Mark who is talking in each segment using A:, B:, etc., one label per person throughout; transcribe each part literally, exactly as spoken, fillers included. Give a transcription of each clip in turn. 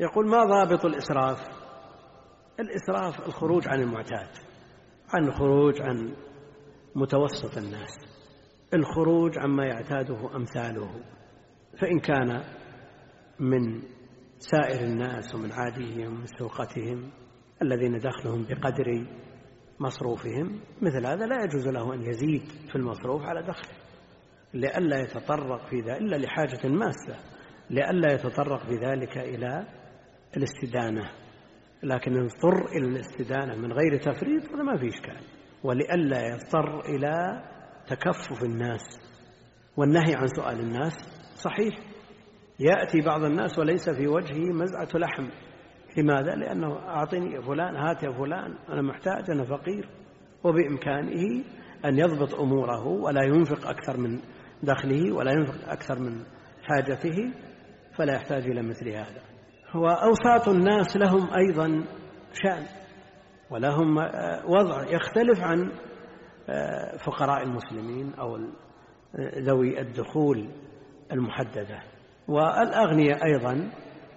A: يقول: ما ضابط الإسراف؟ الإسراف الخروج عن المعتاد، عن الخروج عن متوسط الناس، الخروج عما يعتاده أمثاله. فإن كان من سائر الناس ومن عاديهم من سوقتهم الذين دخلهم بقدر مصروفهم، مثل هذا لا يجوز له أن يزيد في المصروف على دخله، لئلا يتطرق في ذلك إلا لحاجة ماسة، لئلا يتطرق في ذلك إلى الاستدانة. لكن يضطر إلى الاستدانة من غير تفريط هذا ما في إشكال، ولئلا يضطر إلى تكفف الناس والنهي عن سؤال الناس. صحيح يأتي بعض الناس وليس في وجهه مزعة لحم، لماذا؟ لأنه أعطني يا فلان، هات يا فلان، أنا محتاج، أنا فقير، وبإمكانه أن يضبط أموره ولا ينفق أكثر من دخله ولا ينفق أكثر من حاجته، فلا يحتاج إلى مثل هذا. وأوساط الناس لهم أيضا شأن ولهم وضع يختلف عن فقراء المسلمين أو ذوي الدخول المحددة. والأغنياء أيضا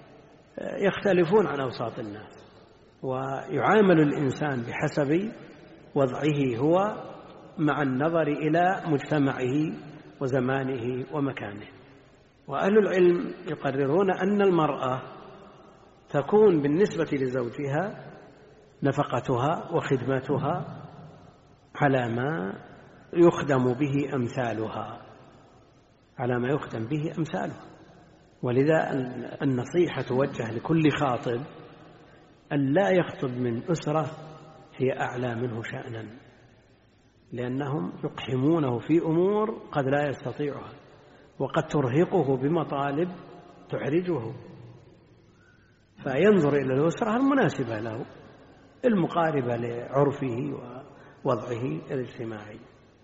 A: يختلفون عن أوساط الناس، ويعامل الإنسان بحسب وضعه هو مع النظر إلى مجتمعه وزمانه ومكانه. وأهل العلم يقررون أن المرأة تكون بالنسبة لزوجها نفقتها وخدمتها على ما يخدم به أمثالها، على ما يخدم به أمثالها. ولذا النصيحة توجه لكل خاطب أن لا يخطب من أسرة هي أعلى منه شأنا، لأنهم يقحمونه في أمور قد لا يستطيعها، وقد ترهقه بمطالب تحرجه، فينظر إلى الأسرة المناسبة له المقاربة لعرفه ووضعه الاجتماعي.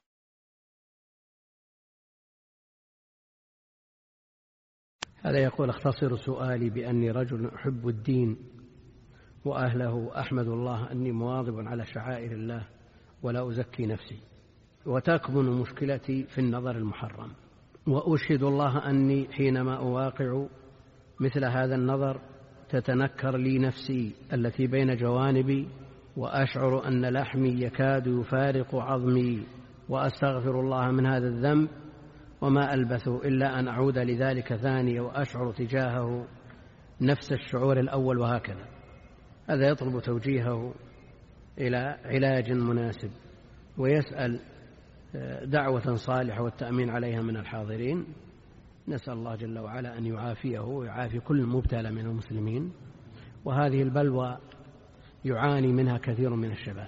B: هذا يقول: اختصر سؤالي بأني رجل أحب الدين وأهله، أحمد الله أني مواظب على شعائر الله ولا أزكي نفسي، وتكمن مشكلتي في النظر المحرم، وأشهد الله أني حينما أواقع مثل هذا النظر تتنكر لي نفسي التي بين جوانبي، وأشعر أن لحمي يكاد يفارق عظمي، وأستغفر الله من هذا الذنب، وما ألبث إلا أن أعود لذلك ثانية وأشعر تجاهه نفس الشعور الأول، وهكذا. هذا يطلب توجيهه إلى علاج مناسب، ويسأل دعوة صالحة والتأمين عليها من الحاضرين. نسأل الله جل وعلا أن يعافيه ويعافي كل مبتلى من المسلمين. وهذه البلوى يعاني منها كثير من الشباب،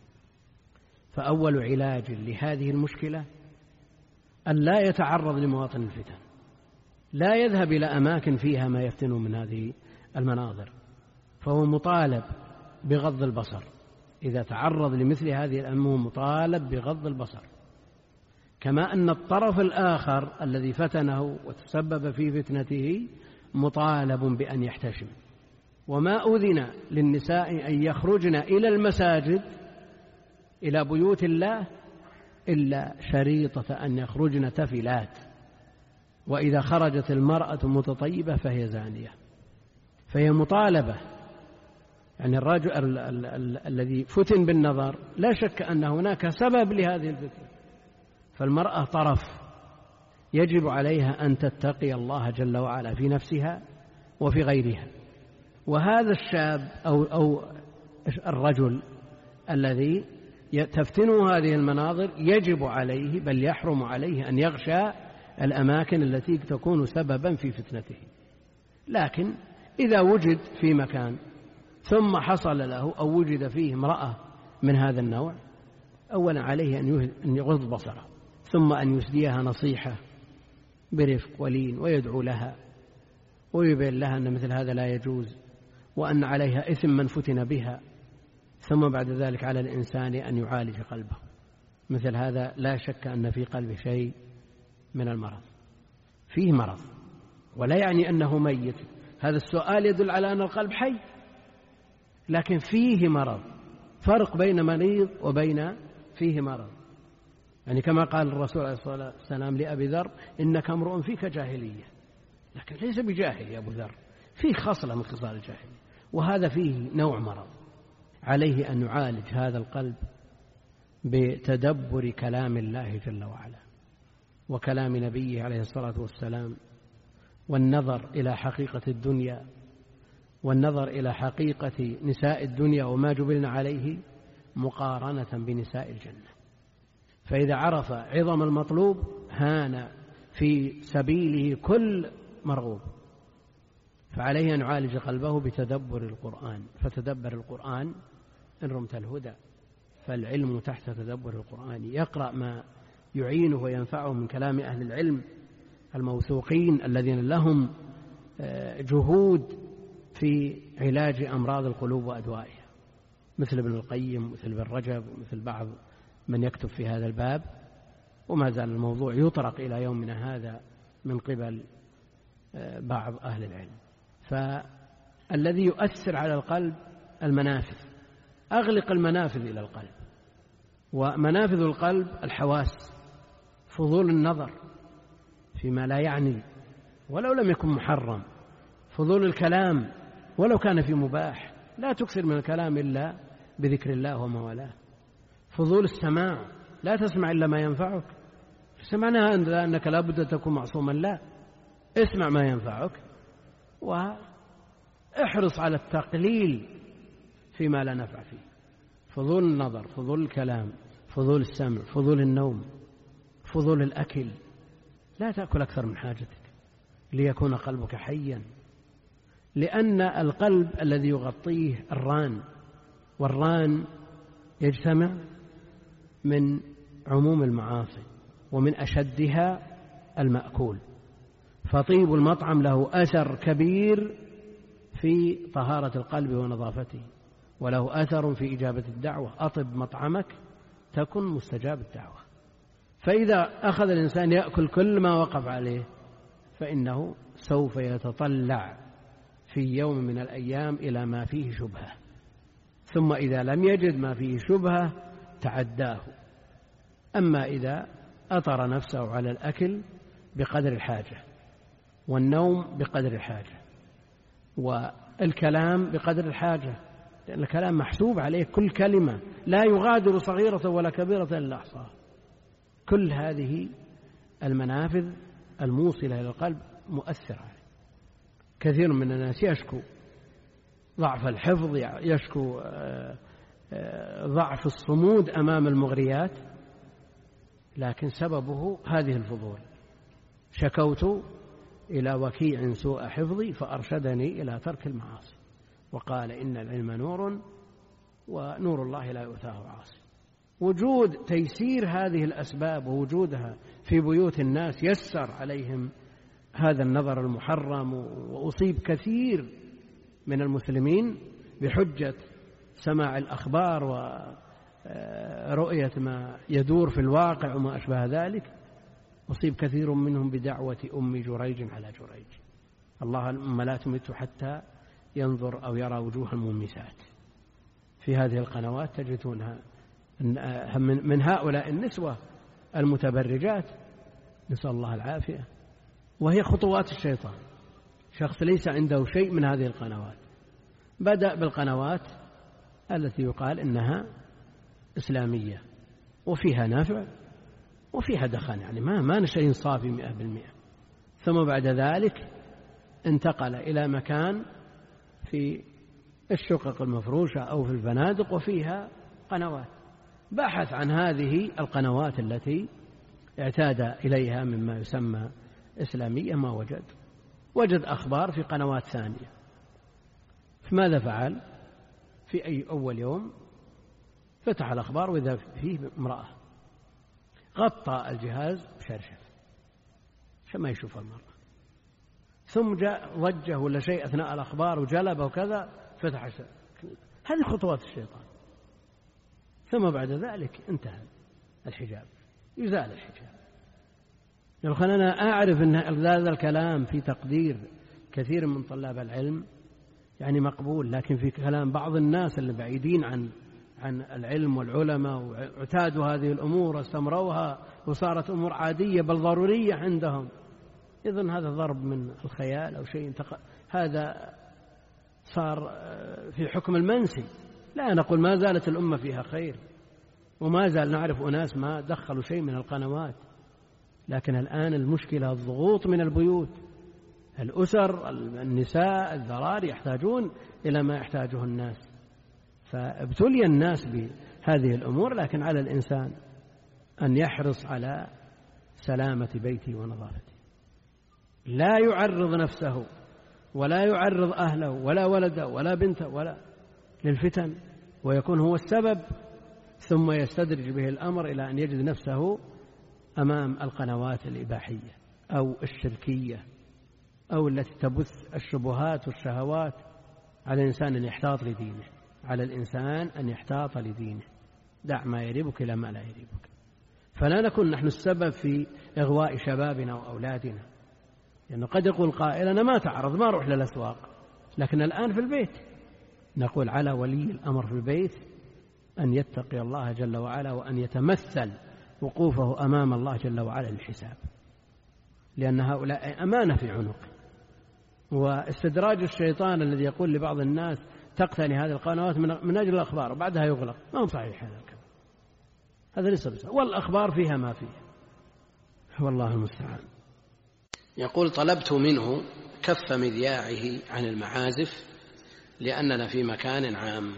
B: فأول علاج لهذه المشكلة أن لا يتعرض لمواطن الفتن، لا يذهب إلى أماكن فيها ما يفتن من هذه المناظر، فهو مطالب بغض البصر. إذا تعرض لمثل هذه الأمور مطالب بغض البصر، كما أن الطرف الآخر الذي فتنه وتسبب في فتنته مطالب بأن يحتشم. وما أذن للنساء أن يخرجن إلى المساجد إلى بيوت الله إلا شريطة أن يخرجن تفلات، وإذا خرجت المرأة متطيبة فهي زانية، فهي مطالبة. يعني الرجل ال ال ال الذي فتن بالنظر لا شك أن هناك سبب لهذه الفتنة، فالمرأة طرف يجب عليها أن تتقي الله جل وعلا في نفسها وفي غيرها. وهذا الشاب أو, أو الرجل الذي تفتنه هذه المناظر يجب عليه بل يحرم عليه أن يغشى الأماكن التي تكون سببا في فتنته. لكن إذا وجد في مكان ثم حصل له أو وجد فيه امرأة من هذا النوع، أولا عليه أن يغض بصره، ثم أن يسديها نصيحة برفق ولين ويدعو لها ويبين لها أن مثل هذا لا يجوز، وأن عليها إثم من فتن بها. ثم بعد ذلك على الإنسان أن يعالج قلبه. مثل هذا لا شك أن في قلبه شيء من المرض، فيه مرض، ولا يعني أنه ميت. هذا السؤال يدل على أن القلب حي، لكن فيه مرض. فرق بين مريض وبين فيه مرض. يعني كما قال الرسول عليه الصلاة والسلام لأبي ذر: إنك امرؤ فيك جاهلية. لكن ليس بجاهل يا أبو ذر، فيه خصلة من خصال الجاهلية، وهذا فيه نوع مرض. عليه أن يعالج هذا القلب بتدبر كلام الله جل وعلا وكلام نبيه عليه الصلاة والسلام، والنظر إلى حقيقة الدنيا، والنظر إلى حقيقة نساء الدنيا وما جبلنا عليه مقارنة بنساء الجنة. فإذا عرف عظم المطلوب هان في سبيله كل مرغوب. فعليه أن يعالج قلبه بتدبر القرآن، فتدبر القرآن إن رمت الهدى، فالعلم تحت تدبر القرآن. يقرأ ما يعينه وينفعه من كلام أهل العلم الموثوقين الذين لهم جهود في علاج أمراض القلوب وأدوائها، مثل ابن القيم، مثل ابن رجب، ومثل بعض من يكتب في هذا الباب. وما زال الموضوع يطرق إلى يومنا هذا من قبل بعض أهل العلم. فالذي يؤثر على القلب المنافذ، أغلق المنافذ إلى القلب. ومنافذ القلب الحواس، فضول النظر فيما لا يعني ولو لم يكن محرم، فضول الكلام ولو كان في مباح، لا تكثر من الكلام إلا بذكر الله وما والاه. فضول السماع، لا تسمع إلا ما ينفعك. سمعناها أنك لا بد تكون معصوما، لا، اسمع ما ينفعك واحرص على التقليل فيما لا نفع فيه. فضول النظر، فضول الكلام، فضول السمع، فضول النوم، فضول الأكل. لا تأكل أكثر من حاجتك ليكون قلبك حيا، لأن القلب الذي يغطيه الران، والران يجتمع من عموم المعاصي ومن أشدها المأكول. فطيب المطعم له أثر كبير في طهارة القلب ونظافته، وله أثر في إجابة الدعوة. أطب مطعمك تكن مستجاب الدعوة. فإذا أخذ الإنسان يأكل كل ما وقف عليه فإنه سوف يتطلع في يوم من الأيام إلى ما فيه شبهة، ثم إذا لم يجد ما فيه شبهة تعداه. أما إذا أطر نفسه على الأكل بقدر الحاجة، والنوم بقدر الحاجة، والكلام بقدر الحاجة، لأن الكلام محسوب عليه كل كلمة، لا يغادر صغيرة ولا كبيرة إلا أحصاها. كل هذه المنافذ الموصلة إلى القلب مؤثرة عليه. كثير من الناس يشكو ضعف الحفظ، يشكو ضعف الصمود أمام المغريات، لكن سببه هذه الفضول. شكوت إلى وكيع سوء حفظي فأرشدني إلى ترك المعاصي، وقال إن العلم نور ونور الله لا يؤتاه عاصي. وجود تيسير هذه الأسباب ووجودها في بيوت الناس يسر عليهم هذا النظر المحرم. وأصيب كثير من المسلمين بحجة سماع الأخبار ورؤية ما يدور في الواقع وما أشبه ذلك. أصيب كثير منهم بدعوة أم جريج على جريج، اللهم لا تمت حتى ينظر أو يرى وجوه الممسات. في هذه القنوات تجدونها من هؤلاء النسوة المتبرجات، نسأل الله العافية، وهي خطوات الشيطان. شخص ليس عنده شيء من هذه القنوات بدأ بالقنوات التي يقال إنها إسلامية وفيها نافع وفيها دخان، يعني ما ما شيء صافي مئة بالمئة. ثم بعد ذلك انتقل إلى مكان في الشقق المفروشة أو في الفنادق وفيها قنوات. بحث عن هذه القنوات التي اعتاد إليها مما يسمى إسلامية، ما وجد. وجد أخبار في قنوات ثانية. فماذا فعل؟ في أي أول يوم فتح الأخبار وإذا فيه امرأة، غطى الجهاز بشرشف عشان ما يشوف المرأة، ثم جاء ضجه ولا شيء أثناء الأخبار وجلب وكذا، فتح الشرشف. هذه خطوات الشيطان. ثم بعد ذلك انتهى الحجاب، يزال الحجاب. لو أنا أعرف أن هذا الكلام في تقدير كثير من طلاب العلم يعني مقبول، لكن في كلام بعض الناس اللي بعيدين عن عن العلم والعلماء واعتادوا هذه الأمور واستمروها وصارت أمور عادية بل ضرورية عندهم، إذن هذا ضرب من الخيال أو شيء هذا صار في حكم المنسي. لا نقول ما زالت الأمة فيها خير، وما زال نعرف أناس ما دخلوا شيء من القنوات، لكن الآن المشكلة الضغوط من البيوت، الأسر، النساء، الذراري يحتاجون إلى ما يحتاجه الناس، فابتلي الناس بهذه الأمور. لكن على الإنسان أن يحرص على سلامة بيته ونظافته، لا يعرض نفسه ولا يعرض أهله ولا ولده ولا بنته ولا للفتن ويكون هو السبب، ثم يستدرج به الأمر إلى أن يجد نفسه أمام القنوات الإباحية أو الشركية أو التي تبث الشبهات والشهوات. على الإنسان أن يحتاط لدينه، على الإنسان أن يحتاط لدينه، دع ما يريبك إلى ما لا يريبك. فلا نكون نحن السبب في إغواء شبابنا وأولادنا، لأنه قد يقول قائل أنا ما تعرض، ما أروح للأسواق، لكن الآن في البيت. نقول على ولي الأمر في البيت أن يتقي الله جل وعلا، وأن يتمثل وقوفه أمام الله جل وعلا للحساب، لأن هؤلاء أمانة في عنقه. واستدراج الشيطان الذي يقول لبعض الناس تقتني هذه القنوات من أجل الأخبار وبعدها يغلق، ما هو صحيح هذا الكلام، هذا ليس بصحيح، والأخبار فيها ما فيها، والله المستعان.
A: يقول طلبت منه كف مذياعه عن المعازف لأننا في مكان عام،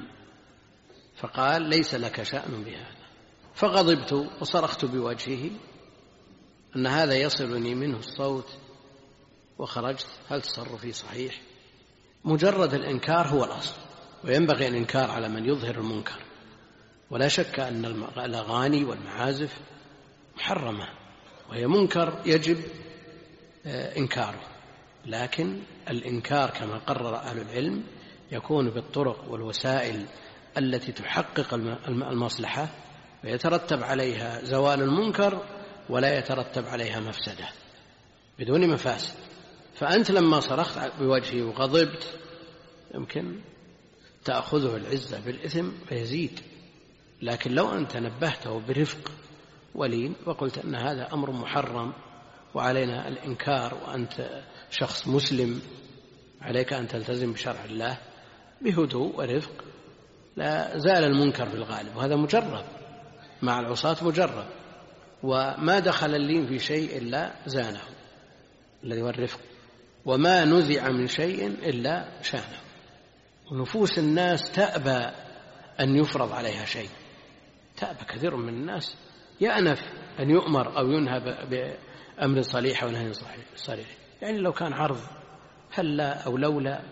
A: فقال ليس لك شأن بهذا، فغضبت وصرخت بوجهه أن هذا يصلني منه الصوت وخرجت. هل تصرفي صحيح؟ مجرد الإنكار هو الأصل، وينبغي الإنكار على من يظهر المنكر، ولا شك أن الأغاني والمعازف محرمة وهي منكر يجب إنكاره، لكن الإنكار كما قرر أهل العلم يكون بالطرق والوسائل التي تحقق المصلحة ويترتب عليها زوال المنكر ولا يترتب عليها مفسدة بدون مفاسد. فأنت لما صرخت بوجهي وغضبت يمكن تأخذه العزة بالإثم فيزيد، لكن لو أنت نبهته برفق ولين وقلت أن هذا أمر محرم وعلينا الإنكار وأنت شخص مسلم عليك أن تلتزم بشرع الله بهدوء ورفق، لا زال المنكر في الغالب، وهذا مجرب مع العصاة مجرب، وما دخل اللين في شيء إلا زانه الذي هو الرفق، وما نزع من شيء إلا شانه. ونفوس الناس تأبى أن يفرض عليها شيء، تأبى كثير من الناس يأنف أن يؤمر أو ينهى بأمر صليح ونهي صريح. يعني لو كان عرض هلا أو لولا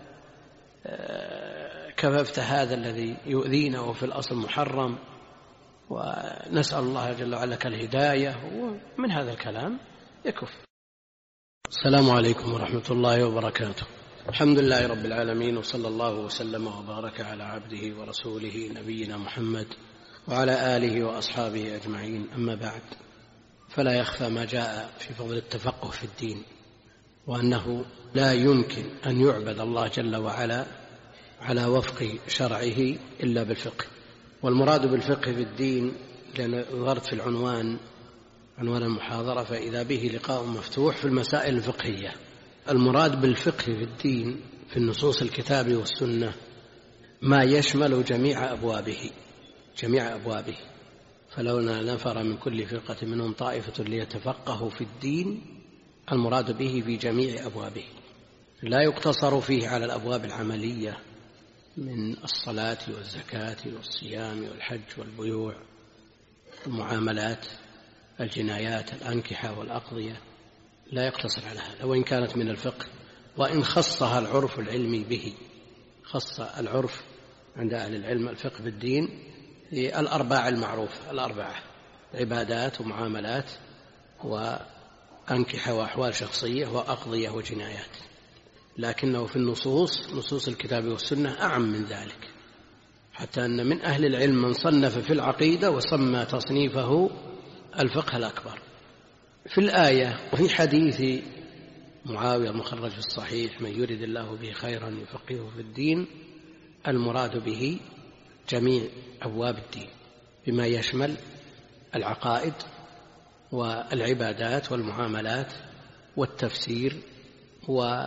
A: كففت هذا الذي يؤذينا وفي الأصل محرم، ونسأل الله جل وعلا الهداية، ومن هذا الكلام يكف. السلام عليكم ورحمة الله وبركاته. الحمد لله رب العالمين، وصلى الله وسلم وبارك على عبده ورسوله نبينا محمد وعلى آله وأصحابه أجمعين. أما بعد، فلا يخفى ما جاء في فضل التفقه في الدين، وأنه لا يمكن أن يعبد الله جل وعلا على وفق شرعه إلا بالفقه. والمراد بالفقه في الدين، لأن ظهرت في العنوان عنوان المحاضرة فإذا به لقاء مفتوح في المسائل الفقهية. المراد بالفقه في الدين في النصوص الكتاب والسنة ما يشمل جميع أبوابه جميع أبوابه فلولا نفر من كل فرقة منهم طائفة ليتفقهوا في الدين، المراد به في جميع أبوابه، لا يقتصر فيه على الأبواب العملية من الصلاة والزكاة والصيام والحج والبيوع المعاملات الجنايات الأنكحة والأقضية، لا يقتصر على هذا، وإن كانت من الفقه، وإن خصها العرف العلمي به. خص العرف عند أهل العلم الفقه بالدين الأرباع المعروفة، الأربعة: عبادات ومعاملات وأنكحة وأحوال شخصية وأقضية وجنايات، لكنه في النصوص نصوص الكتاب والسنة أعم من ذلك، حتى أن من أهل العلم من صنف في العقيدة وسمى تصنيفه الفقه الأكبر. في الآية وفي حديث معاوية المخرج في الصحيح: من يرد الله به خيرا يفقهه في الدين، المراد به جميع أبواب الدين بما يشمل العقائد والعبادات والمعاملات والتفسير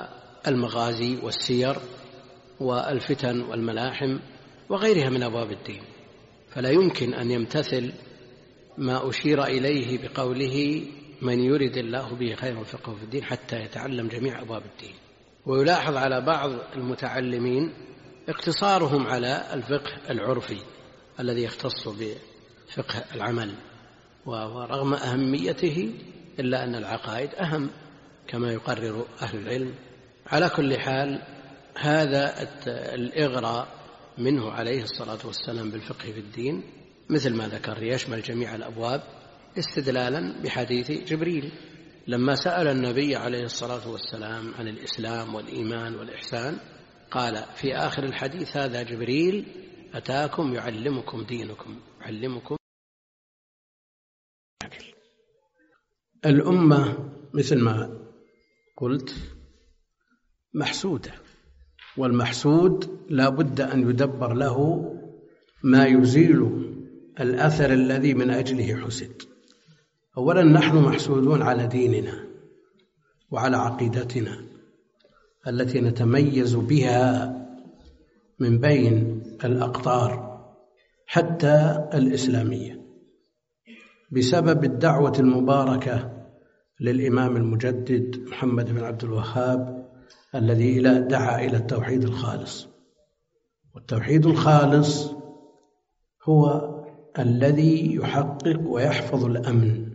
A: المغازي والسير والفتن والملاحم وغيرها من أبواب الدين، فلا يمكن أن يمتثل ما أشير إليه بقوله من يرد الله به خيرا يفقهه في الدين حتى يتعلم جميع أبواب الدين. ويلاحظ على بعض المتعلمين اقتصارهم على الفقه العرفي الذي يختص بفقه العمل، ورغم أهميته إلا أن العقائد أهم كما يقرر أهل العلم. على كل حال هذا الإغراء منه عليه الصلاة والسلام بالفقه في الدين مثل ما ذكر يشمل جميع الأبواب، استدلالا بحديث جبريل لما سأل النبي عليه الصلاة والسلام عن الإسلام والإيمان والإحسان، قال في آخر الحديث هذا جبريل أتاكم يعلمكم دينكم يعلمكم.
B: الأمة مثل ما قلت محسودة، والمحسود لا بد أن يدبر له ما يزيل الأثر الذي من أجله حسد. أولا نحن محسودون على ديننا وعلى عقيدتنا التي نتميز بها من بين الأقطار حتى الإسلامية بسبب الدعوة المباركة للإمام المجدد محمد بن عبد الوهاب الذي دعا إلى التوحيد الخالص. والتوحيد الخالص هو الذي يحقق ويحفظ الأمن،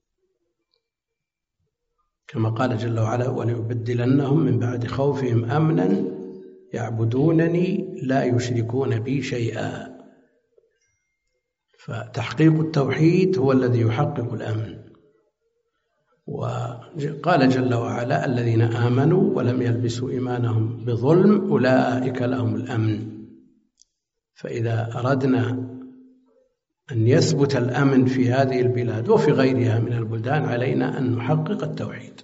B: كما قال جل وعلا وليبدلنهم من بعد خوفهم أمنا يعبدونني لا يشركون بي شيئا. فتحقيق التوحيد هو الذي يحقق الأمن. وقال جل وعلا الذين آمنوا ولم يلبسوا إيمانهم بظلم أولئك لهم الأمن. فإذا أردنا أن يثبت الأمن في هذه البلاد وفي غيرها من البلدان علينا أن نحقق التوحيد.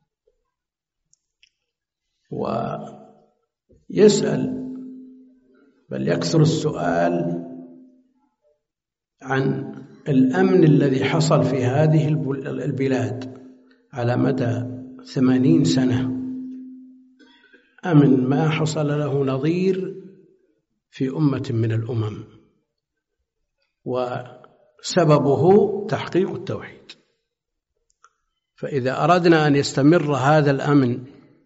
B: ويسأل بل يكثر السؤال عن الأمن الذي حصل في هذه البلاد على مدى ثمانين سنة، أمن ما حصل له نظير في أمة من الأمم، وسببه تحقيق التوحيد. فإذا أردنا أن يستمر هذا الأمن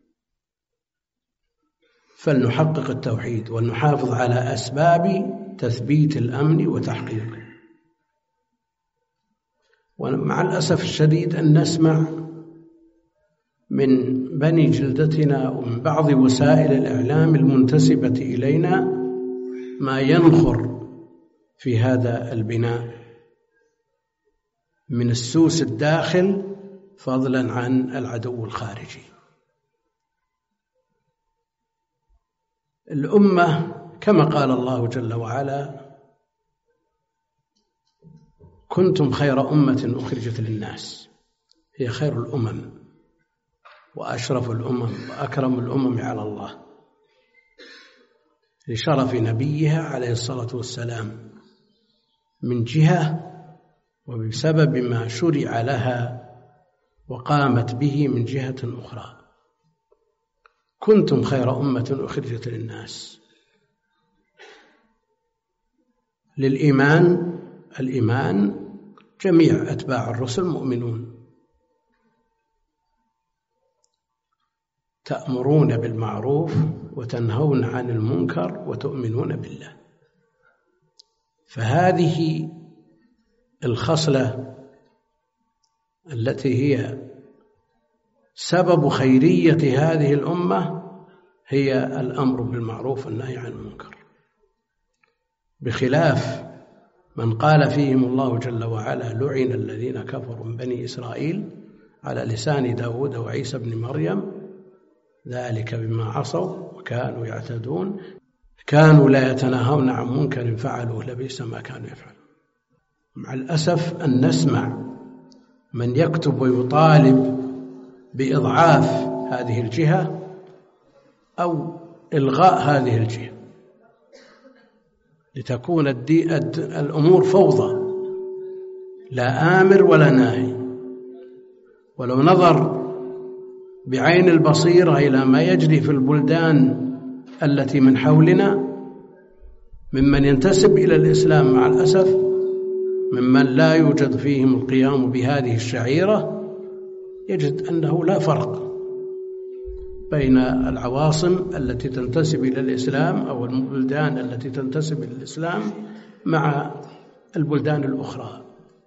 B: فلنحقق التوحيد ونحافظ على أسباب تثبيت الأمن وتحقيقه. ومع الأسف الشديد أن نسمع من بني جلدتنا ومن بعض وسائل الإعلام المنتسبة إلينا ما ينخر في هذا البناء من السوس الداخل فضلا عن العدو الخارجي. الأمة كما قال الله جل وعلا كنتم خير أمة أخرجت للناس، هي خير الأمم وأشرف الأمم وأكرم الأمم على الله لشرف نبيها عليه الصلاة والسلام من جهة، وبسبب ما شرع لها وقامت به من جهة أخرى. كنتم خير أمة أخرجت للناس. للإيمان الإيمان جميع أتباع الرسل مؤمنون، تأمرون بالمعروف وتنهون عن المنكر وتؤمنون بالله. فهذه الخصلة التي هي سبب خيرية هذه الأمة هي الأمر بالمعروف والنهي عن المنكر، بخلاف من قال فيهم الله جل وعلا لعن الذين كفروا من بني إسرائيل على لسان داود وعيسى بن مريم ذلك بما عصوا وكانوا يعتدون كانوا لا يتناهون عن منكر فعلوه لبئس ما كانوا يفعلون. مع الأسف أن نسمع من يكتب ويطالب بإضعاف هذه الجهة أو إلغاء هذه الجهة لتكون الدي الأمور فوضى لا آمر ولا ناهي. ولو نظر بعين البصيرة إلى ما يجري في البلدان التي من حولنا ممن ينتسب إلى الإسلام مع الأسف ممن لا يوجد فيهم القيام بهذه الشعيرة، يجد أنه لا فرق بين العواصم التي تنتسب إلى الإسلام أو البلدان التي تنتسب إلى الإسلام مع البلدان الأخرى.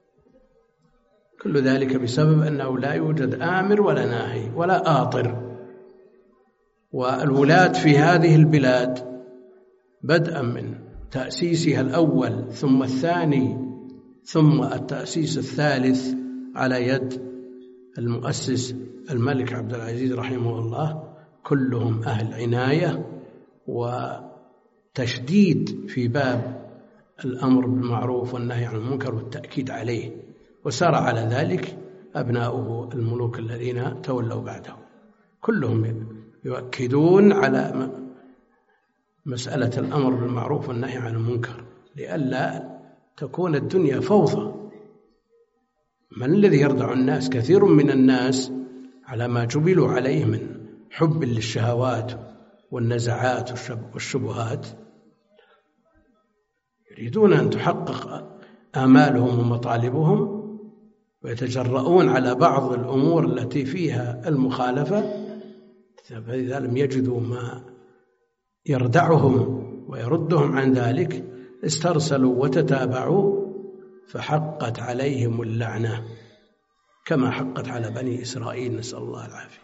B: كل ذلك بسبب أنه لا يوجد آمر ولا ناهي ولا آطر. والولاة في هذه البلاد بدءا من تأسيسها الأول ثم الثاني ثم التأسيس الثالث على يد المؤسس الملك عبد العزيز رحمه الله، كلهم أهل عناية وتشديد في باب الأمر بالمعروف والنهي عن المنكر والتأكيد عليه، وسار على ذلك أبناؤه الملوك الذين تولوا بعده، كلهم يؤكدون على مسألة الأمر بالمعروف والنهي عن المنكر لئلا تكون الدنيا فوضى. من الذي يردع الناس؟ كثير من الناس على ما جبلوا عليه من حب للشهوات والنزعات والشبهات يريدون أن تحقق آمالهم ومطالبهم، ويتجرؤون على بعض الأمور التي فيها المخالفة، فإذا لم يجدوا ما يردعهم ويردهم عن ذلك استرسلوا وتتابعوا، فحقت عليهم اللعنة كما حقت على بني إسرائيل، نسأل الله العافية.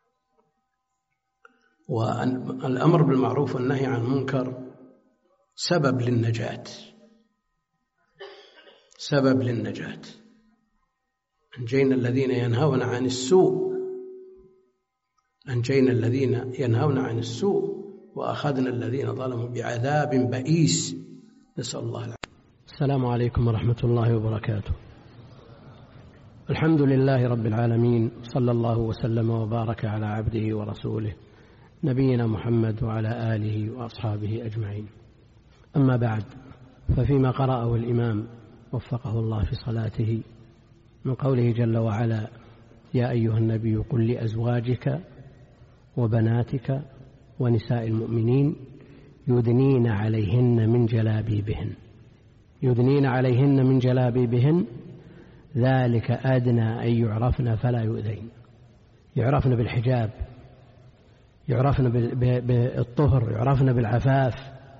B: والأمر بالمعروف والنهي عن المنكر سبب للنجاة، سبب للنجاة. أنجينا الذين ينهون عن السوء أنجينا الذين ينهون عن السوء وأخذنا الذين ظلموا بعذاب بئيس، نسأل الله العافية.
A: السلام عليكم ورحمة الله وبركاته. الحمد لله رب العالمين، صلى الله وسلم وبارك على عبده ورسوله نبينا محمد وعلى آله وأصحابه أجمعين. أما بعد، ففيما قرأه الإمام وفقه الله في صلاته من قوله جل وعلا: يا أيها النبي قل لأزواجك وبناتك ونساء المؤمنين يدنين عليهن من جلابيبهن يدنين عليهن من جلابيبهن ذلك أدنى أن يعرفن فلا يؤذين. يعرفن بالحجاب، يعرفن بالطهر، يعرفن بالعفاف.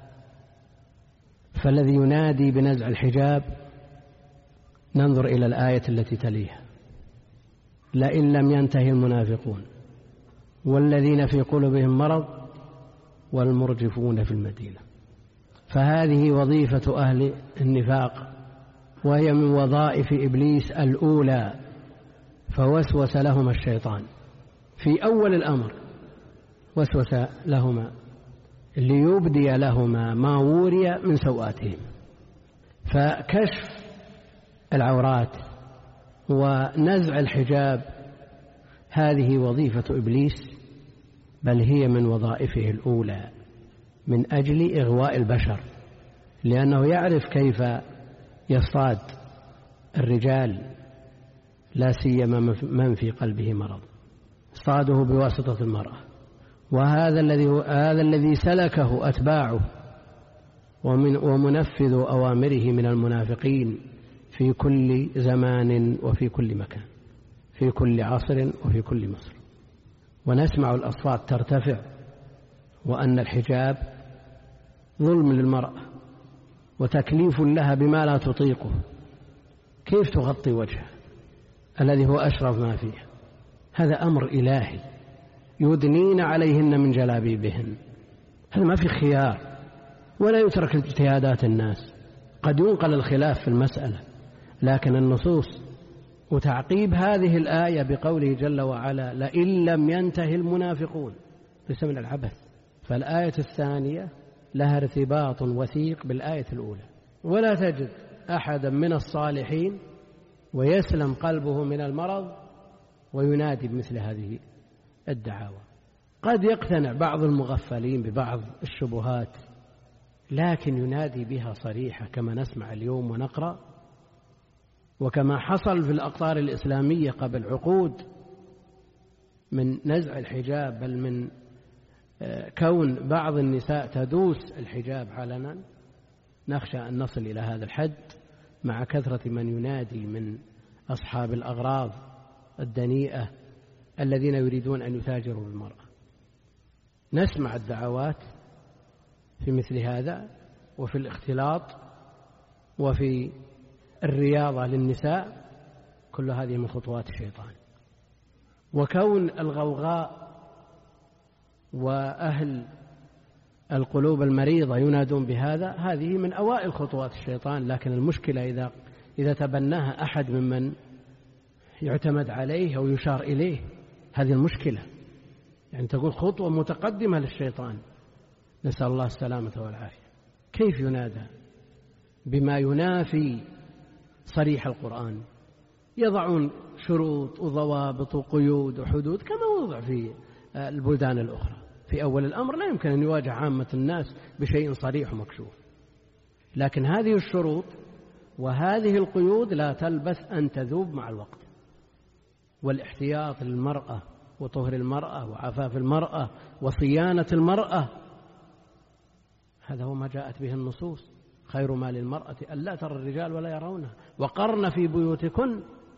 A: فالذي ينادي بنزع الحجاب ننظر إلى الآية التي تليها: لئن لم ينتهي المنافقون والذين في قلوبهم مرض والمرجفون في المدينة. فهذه وظيفة أهل النفاق، وهي من وظائف إبليس الأولى. فوسوس لهما الشيطان في أول الأمر، وسوس لهما ليبدي لهما ما وري من سوآتهم. فكشف العورات ونزع الحجاب هذه وظيفة إبليس، بل هي من وظائفه الأولى من أجل إغواء البشر، لأنه يعرف كيف يصطاد الرجال، لا سيما من في قلبه مرض، صاده بواسطة المرأة. وهذا الذي هذا الذي سلكه أتباعه ومن ومنفذ أوامره من المنافقين في كل زمان وفي كل مكان، في كل عصر وفي كل مصر. ونسمع الأصوات ترتفع وأن الحجاب ظلم للمرأة وتكليف لها بما لا تطيقه. كيف تغطي وجهها الذي هو أشرف ما فيه؟ هذا أمر إلهي. يدنين عليهن من جلابيبهن، هذا ما في خيار، ولا يترك اجتهادات الناس. قد ينقل الخلاف في المسألة، لكن النصوص وتعقيب هذه الآية بقوله جل وعلا: لئن لم ينتهي المنافقون، ليس من العبث. فالآية الثانية لها ارتباط وثيق بالآية الأولى، ولا تجد أحدا من الصالحين ويسلم قلبه من المرض وينادي بمثل هذه الدعاوى. قد يقتنع بعض المغفلين ببعض الشبهات، لكن ينادي بها صريحة كما نسمع اليوم ونقرأ، وكما حصل في الأقطار الإسلامية قبل عقود
B: من نزع الحجاب، بل من كون بعض النساء تدوس الحجاب علنا، نخشى أن نصل إلى هذا الحد مع كثرة من ينادي من أصحاب الأغراض الدنيئة الذين يريدون أن يتاجروا بالمرأة. نسمع الدعوات في مثل هذا، وفي الاختلاط، وفي الرياضة للنساء، كل هذه من خطوات الشيطان. وكون الغوغاء وأهل القلوب المريضة ينادون بهذا، هذه من أوائل خطوات الشيطان. لكن المشكلة إذا إذا تبناها أحد ممن يعتمد عليه أو يشار إليه، هذه المشكلة، يعني تقول خطوة متقدمة للشيطان، نسأل الله السلامة والعافية. كيف ينادى بما ينافي صريح القرآن؟ يضعون شروط وضوابط وقيود وحدود كما وضع في البلدان الأخرى. في أول الأمر لا يمكن أن يواجه عامة الناس بشيء صريح ومكشوف، لكن هذه الشروط وهذه القيود لا تلبث أن تذوب مع الوقت. والاحتياط للمرأة وطهر المرأة وعفاف المرأة وصيانة المرأة، هذا هو ما جاءت به النصوص. خير ما للمرأة ألا ترى الرجال ولا يرونها، وقرن في بيوتكن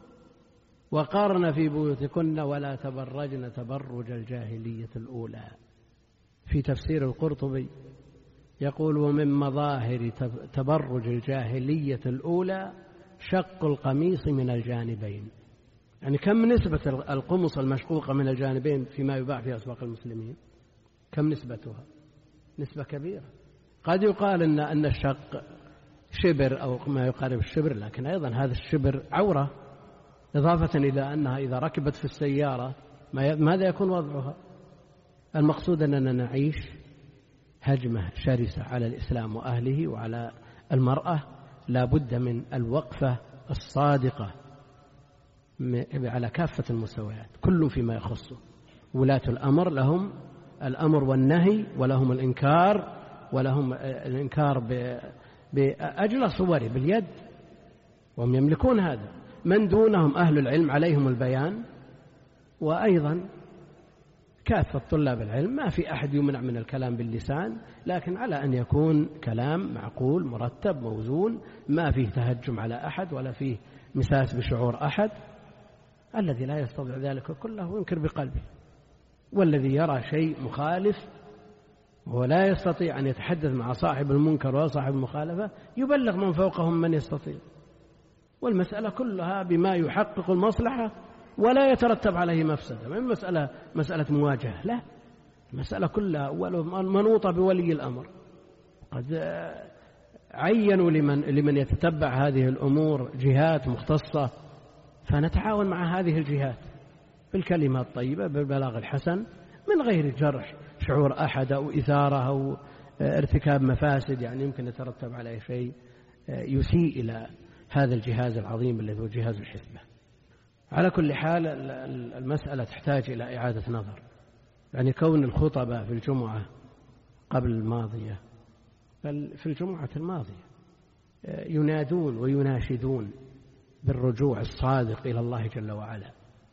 B: وقرن في بيوتكن ولا تبرجن تبرج الجاهلية الأولى. في تفسير القرطبي يقول: ومن مظاهر تبرج الجاهلية الأولى شق القميص من الجانبين. يعني كم نسبة القمص المشقوقة من الجانبين فيما يباع في أسواق المسلمين؟ كم نسبتها؟ نسبة كبيرة. قد يقال إن أن الشق شبر أو ما يقارب الشبر، لكن أيضا هذا الشبر عورة، إضافة إلى أنها إذا ركبت في السيارة ماذا يكون وضعها؟ المقصود أننا نعيش هجمة شرسة على الإسلام وأهله وعلى المرأة. لا بد من الوقفة الصادقة على كافة المستويات، كل فيما يخصه. ولاة الأمر لهم الأمر والنهي، ولهم الإنكار، ولهم الإنكار بأجل صوره باليد، وهم يملكون هذا. من دونهم أهل العلم عليهم البيان، وأيضا كافة طلاب العلم ما في أحد يمنع من الكلام باللسان، لكن على أن يكون كلام معقول مرتب موزون، ما فيه تهجم على أحد ولا فيه مساس بشعور أحد. الذي لا يستطيع ذلك كله ينكر بقلبه، والذي يرى شيء مخالف ولا يستطيع أن يتحدث مع صاحب المنكر ولا صاحب المخالفة يبلغ من فوقهم من يستطيع. والمسألة كلها بما يحقق المصلحة ولا يترتب عليه مفسدة. من مسألة مسألة مواجهة، لا، المسألة كلها منوطة بولي الأمر. قد عينوا لمن لمن يتتبع هذه الأمور جهات مختصة، فنتعاون مع هذه الجهات بالكلمة الطيبة بالبلاغ الحسن من غير جرح شعور أحد أو إثارة أو ارتكاب مفاسد يعني يمكن يترتب عليه شيء يسيء إلى هذا الجهاز العظيم الذي هو جهاز الحزبة. على كل حال المسألة تحتاج إلى إعادة نظر. يعني كون الخطبة في الجمعة قبل الماضية، بل في الجمعة الماضية ينادون ويناشدون بالرجوع الصادق إلى الله جل وعلا،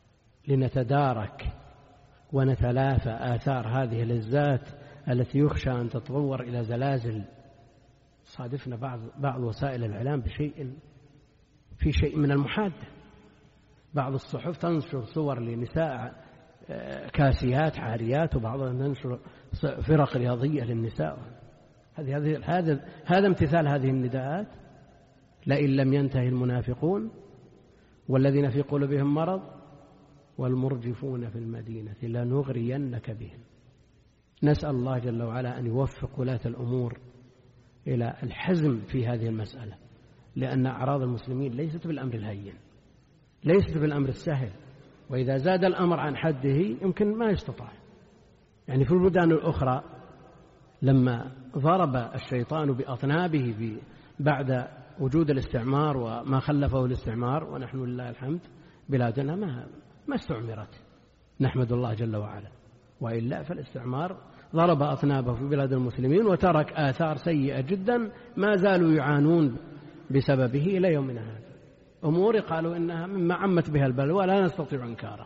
B: لنتدارك ونتلافى آثار هذه اللذات التي يخشى أن تتطور إلى زلازل. صادفنا بعض بعض وسائل الإعلام بشيء في شيء من المحادة. بعض الصحف تنشر صور لنساء كاسيات عاريات، وبعضها تنشر فرق رياضية للنساء. هذه هذه هذا هذا امتثال هذه النداءات. لئن لم ينتهي المنافقون والذين في قلوبهم مرض والمرجفون في المدينة لنغرينك بهم. نسأل الله جل وعلا أن يوفق ولاة الأمور إلى الحزم في هذه المسألة، لأن أعراض المسلمين ليست بالأمر الهين، ليست بالأمر السهل، وإذا زاد الأمر عن حده يمكن ما يستطاع. يعني في البلدان الأخرى لما ضرب الشيطان بأطنابه بعد وجود الاستعمار وما خلفه الاستعمار، ونحن لله الحمد بلادنا ما ما استعمرت، نحمد الله جل وعلا، وإلا فالاستعمار ضرب أطنابه في بلاد المسلمين وترك آثار سيئة جدا ما زالوا يعانون بسببه إلى يومنا هذا. أمور قالوا إنها مما عمت بها البلوى لا نستطيع إنكارها،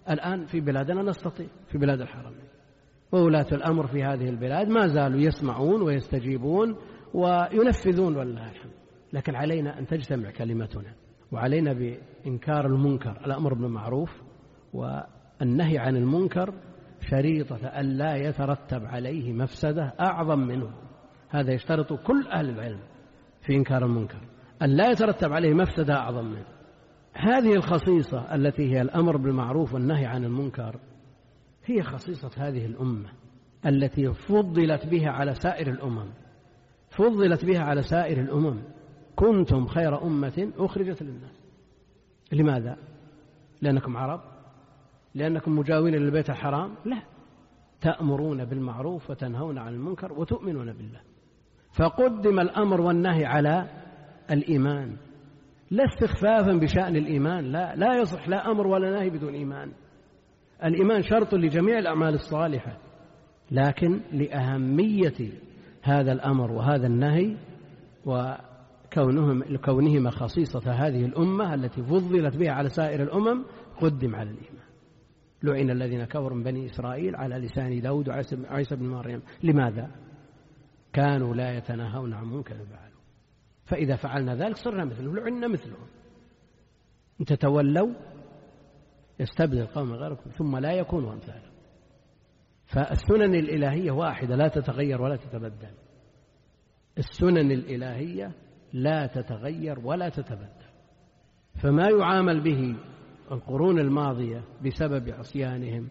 B: الآن في بلادنا نستطيع، في بلاد الحرمين، وولاة الأمر في هذه البلاد ما زالوا يسمعون ويستجيبون وينفذون والله الحمد. لكن علينا أن تجتمع كلمتنا، وعلينا بإنكار المنكر، الأمر بالمعروف والنهي عن المنكر شريطة أن لا يترتب عليه مفسدة أعظم منه. هذا يشترط كل أهل العلم في إنكار المنكر، أن لا يترتب عليه مفسدة أعظم منه. هذه الخصيصة التي هي الأمر بالمعروف والنهي عن المنكر هي خصيصة هذه الأمة التي فضلت بها على سائر الأمم، فضلت بها على سائر الأمم. كنتم خير أمة أخرجت للناس. لماذا؟ لأنكم عرب؟ لأنكم مجاورين للبيت الحرام؟ لا، تأمرون بالمعروف وتنهون عن المنكر وتؤمنون بالله. فقدم الأمر والنهي على الإيمان، لا استخفافا بشأن الإيمان، لا لا يصح لا أمر ولا نهي بدون إيمان. الإيمان شرط لجميع الأعمال الصالحة، لكن لأهمية هذا الأمر وهذا النهي وكونهم كونهما خصيصة هذه الأمة التي فضلت بها على سائر الأمم قدم على الإيمان. لعن الذين كفروا من بني إسرائيل على لسان داود وعيسى بن مريم. لماذا؟ كانوا لا يتناهون عن منكر فعلوا، فإذا فعلنا ذلك صرنا مثلهم، لعنا مثلهم. إن تتولوا يستبدل قوما غيركم ثم لا يكونوا أمثالهم. فالسنن الإلهية واحدة لا تتغير ولا تتبدل. السنن الإلهية لا تتغير ولا تتبدل. فما يعامل به القرون الماضية بسبب عصيانهم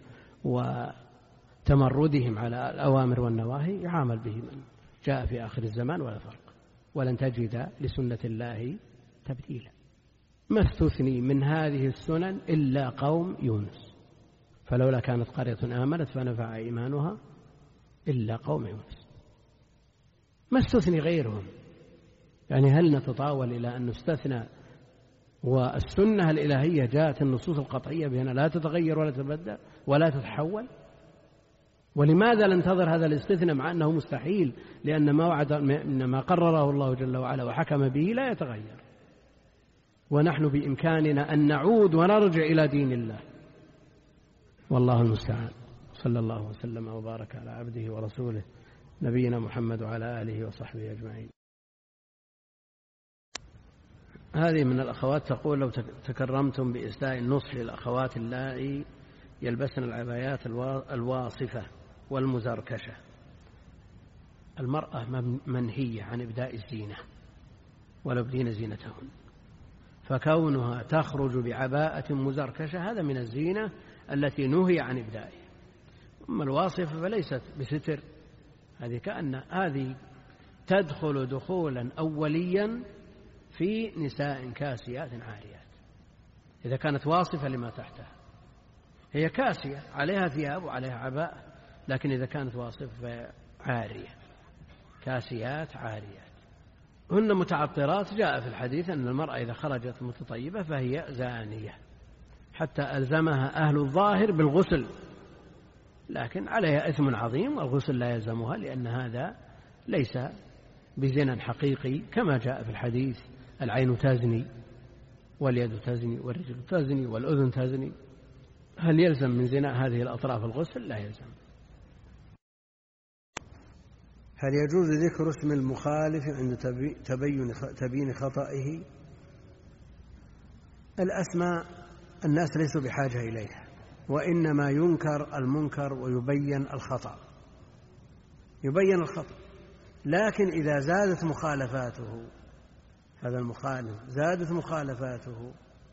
B: وتمردهم على الأوامر والنواهي يعامل به من جاء في آخر الزمان ولا فرق. ولن تجد لسنة الله تبديلا. ما استثني من هذه السنن إلا قوم يونس، فلولا كانت قرية آمنت فنفع إيمانها إلا قوم يونس. ما استثني غيرهم. يعني هل نتطاول إلى أن نستثنى والسنة الإلهية جاءت النصوص القطعية بأنها لا تتغير ولا تتبدل ولا تتحول؟ ولماذا ننتظر هذا الاستثناء مع أنه مستحيل؟ لأن ما وعد ما قرره الله جل وعلا وحكم به لا يتغير، ونحن بإمكاننا أن نعود ونرجع إلى دين الله. والله المستعان. صلى الله وسلم وبارك على عبده ورسوله نبينا محمد وعلى آله وصحبه أجمعين. هذه من الأخوات تقول: لو تكرمتم بإسداء النصح للأخوات اللائي يلبسن العبايات الواصفة والمزركشة. المرأة منهية عن إبداء الزينة ولا يبدين زينتهن، فكونها تخرج بعباءة مزركشة هذا من الزينة التي نهي عن إبدائها. أما الواصفة فليست بستر، هذه كأن هذه تدخل دخولا أوليا في نساء كاسيات عاريات. إذا كانت واصفة لما تحتها هي كاسية عليها ثياب وعليها عباءة، لكن إذا كانت واصفة عارية، كاسيات عاريات. هن متعطرات. جاء في الحديث أن المرأة إذا خرجت متطيبة فهي زانية، حتى ألزمها أهل الظاهر بالغسل، لكن عليها إثم عظيم والغسل لا يلزمها، لأن هذا ليس بزنا حقيقي كما جاء في الحديث: العين تزني واليد تزني والرجل تزني والأذن تزني. هل يلزم من زنا هذه الأطراف الغسل؟ لا يلزم.
A: هل يجوز ذكر اسم المخالف عند تبين تبيين خطئه؟ الأسماء الناس ليسوا بحاجة إليها، وإنما ينكر المنكر ويبين الخطأ، يبين الخطأ. لكن إذا زادت مخالفاته، هذا المخالف زادت مخالفاته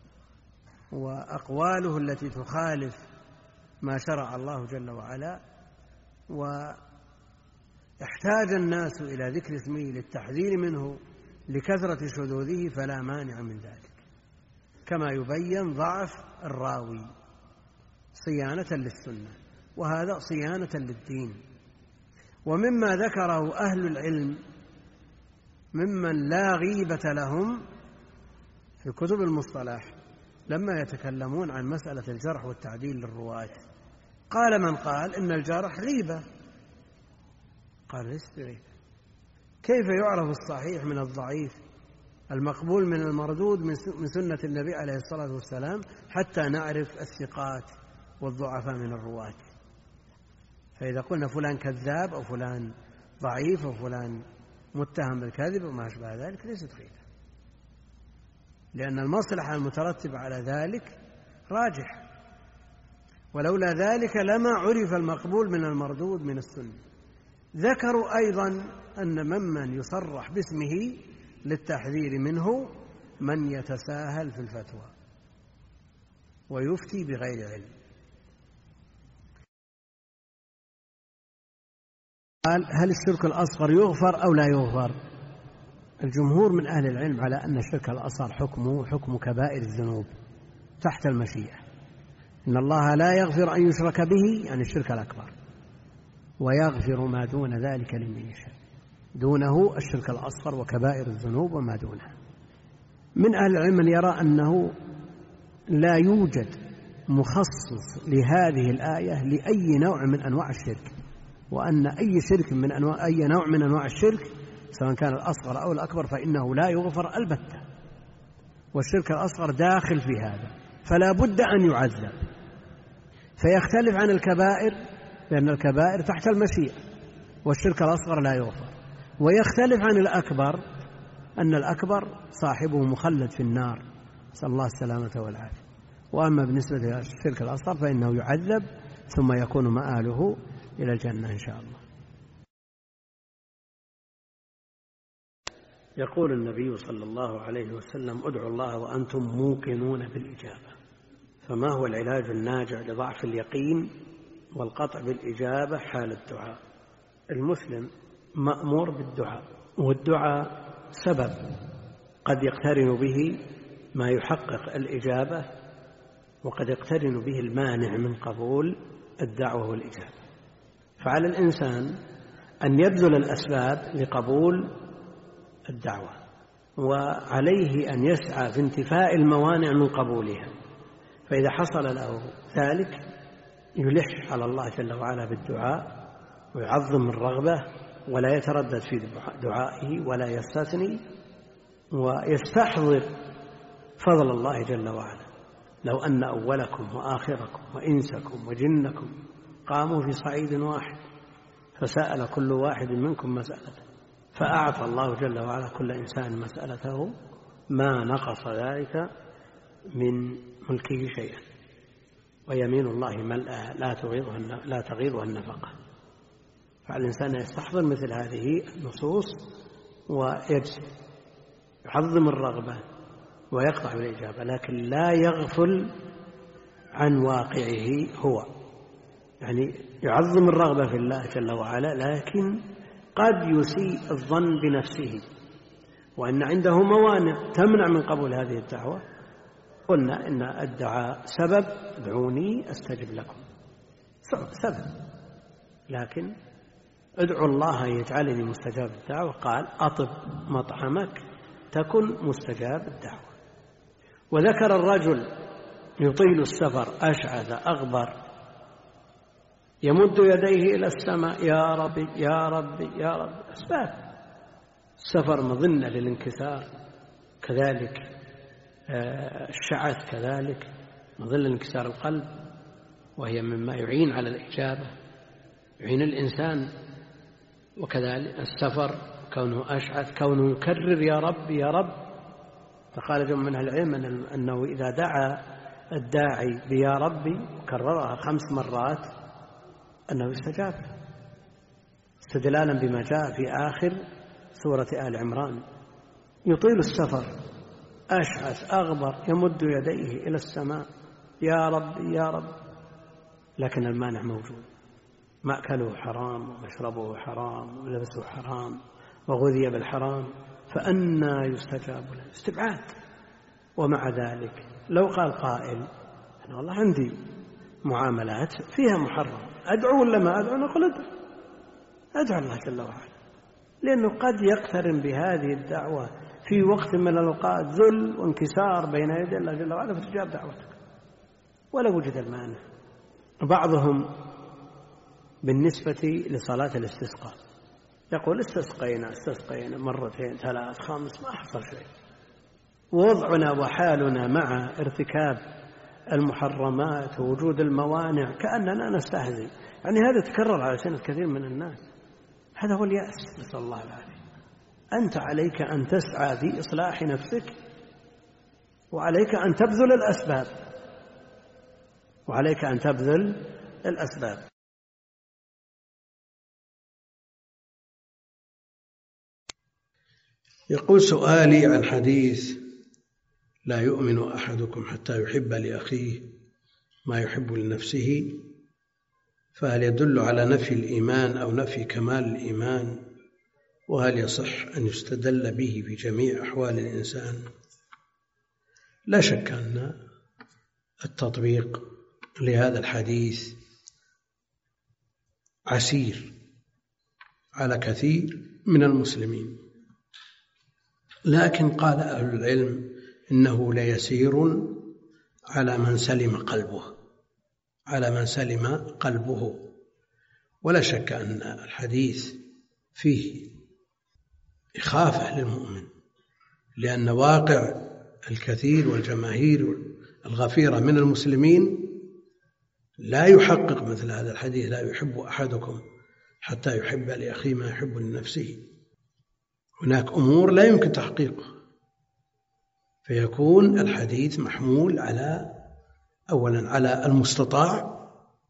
A: وأقواله التي تخالف ما شرع الله جل وعلا، واحتاج الناس إلى ذكر اسمه للتحذير منه لكثرة شذوذه، فلا مانع من ذلك، كما يبين ضعف الراوي صيانة للسنة، وهذا صيانة للدين. ومما ذكره أهل العلم ممن لا غيبة لهم في كتب المصطلح لما يتكلمون عن مسألة الجرح والتعديل للرواة، قال من قال إن الجرح غيبة، قال ليس غيبة. كيف يعرف الصحيح من الضعيف، المقبول من المردود من سنة النبي عليه الصلاة والسلام، حتى نعرف الثقات والضعفاء من الرواة. فإذا قلنا فلان كذاب أو فلان ضعيف أو فلان متهم بالكذب وما أشبه ذلك ليست غيبة، لأن المصلحة المترتبة على ذلك راجح، ولولا ذلك لما عرف المقبول من المردود من السنة. ذكروا أيضا أن ممن يصرح باسمه للتحذير منه من يتساهل في الفتوى ويفتي بغير علم. قال: هل الشرك الأصغر يغفر أو لا يغفر؟ الجمهور من أهل العلم على أن الشرك الأصغر حكمه حكم كبائر الذنوب تحت المشيئة. إن الله لا يغفر أن يشرك به، يعني الشرك الأكبر، ويغفر ما دون ذلك لمن يشاء. دونه الشرك الأصغر وكبائر الذنوب وما دونها. من أهل العلم من يرى أنه لا يوجد مخصص لهذه الآية لأي نوع من أنواع الشرك، وأن أي شرك من أنواع أي نوع من أنواع الشرك سواء كان الأصغر أو الأكبر فإنه لا يغفر البتة، والشرك الأصغر داخل في هذا، فلا بد أن يعذب. فيختلف عن الكبائر لأن الكبائر تحت المشيئة والشرك الأصغر لا يغفر، ويختلف عن الأكبر أن الأكبر صاحبه مخلد في النار، نسأل الله السلامة والعافية. وأما بالنسبة للشرك الأصغر فإنه يعذب ثم يكون مآله إلى الجنة إن شاء الله.
B: يقول النبي صلى الله عليه وسلم: ادعوا الله وأنتم موقنون بالإجابة. فما هو العلاج الناجع لضعف اليقين والقطع بالإجابة حال الدعاء؟ المسلم مأمور بالدعاء، والدعاء سبب قد يقترن به ما يحقق الإجابة، وقد يقترن به المانع من قبول الدعوة والإجابة. فعلى الإنسان أن يبذل الأسباب لقبول الدعوة، وعليه أن يسعى في انتفاء الموانع من قبولها. فإذا حصل له ذلك يلح على الله جل وعلا بالدعاء ويعظم الرغبة ولا يتردد في دعائه ولا يستثني، ويستحضر فضل الله جل وعلا. لو أن أولكم وآخركم وإنسكم وجنكم قاموا في صعيد واحد فسأل كل واحد منكم مسألته فأعطى الله جل وعلا كل إنسان مسألته ما نقص ذلك من ملكه شيئا، ويمين الله ملأى لا تغيضها لا تغيضها النفقة. فالإنسان يستحضر مثل هذه النصوص ويجزم، يعظم الرغبة ويقطع بالإجابة، لكن لا يغفل عن واقعه هو، يعني يعظم الرغبة في الله جل وعلا، لكن قد يسيء الظن بنفسه وأن عنده موانع تمنع من قبول هذه الدعوة. قلنا إن الدعاء سبب، ادعوني أستجب لكم، سبب، لكن ادعوا الله يجعلني مستجاب الدعوة. قال: أطب مطعمك تكن مستجاب الدعوة. وذكر الرجل يطيل السفر أشعث أغبر يمد يديه إلى السماء: يا ربي يا ربي يا ربي. أسباب السفر مظنة للانكسار، كذلك الشعث كذلك مظنة لانكسار القلب، وهي مما يعين على الإجابة، يعين الإنسان. وكذلك السفر كونه أشعث، كونه يكرر يا رب يا رب. فقال جمع من العلم أنه إذا دعا الداعي بيا ربي كررها خمس مرات أنه يستجاب، استدلالا بما جاء في آخر سورة آل عمران: يطيل السفر أشعث أغبر يمد يديه إلى السماء يا رب يا رب، لكن المانع موجود، مأكله حرام ومشربه حرام ولبسه حرام وغذي بالحرام، فأنى يستجاب له؟ استبعاد. ومع ذلك لو قال قائل: أنا والله عندي معاملات فيها محرم، أدعو ولا ما أدعو؟ نقول أدعو، أدعو الله جل وعلا، لأنه قد يقترن بهذه الدعوة في وقت من الأوقات ذل وانكسار بين يدي الله جل وعلا فتجاب دعوتك ولا وجد المانع. بعضهم بالنسبة لصلاة الاستسقاء يقول: استسقينا استسقينا مرتين ثلاث خمس ما حصل شيء. ووضعنا وحالنا مع ارتكاب
A: المحرمات ووجود الموانع كأننا نستهزئ، يعني هذا تكرر على سنة كثير من الناس. هذا هو اليأس، نسأل الله العافية. أنت عليك أن تسعى في إصلاح نفسك، وعليك أن تبذل الأسباب وعليك أن تبذل الأسباب.
C: يقول سؤالي عن حديث لا يؤمن أحدكم حتى يحب لأخيه ما يحب لنفسه، فهل يدل على نفي الإيمان أو نفي كمال الإيمان؟ وهل يصح أن يستدل به في جميع أحوال الإنسان؟ لا شك أن التطبيق لهذا الحديث عسير على كثير من المسلمين، لكن قال أهل العلم إنه ليسير على من سلم قلبه على من سلم قلبه ولا شك أن الحديث فيه إخافة للمؤمن، لأن واقع الكثير والجماهير الغفيرة من المسلمين لا يحقق مثل هذا الحديث: لا يحب أحدكم حتى يحب لأخيه ما يحب لنفسه. هناك أمور لا يمكن تحقيقها، فيكون الحديث محمول على أولا على المستطاع،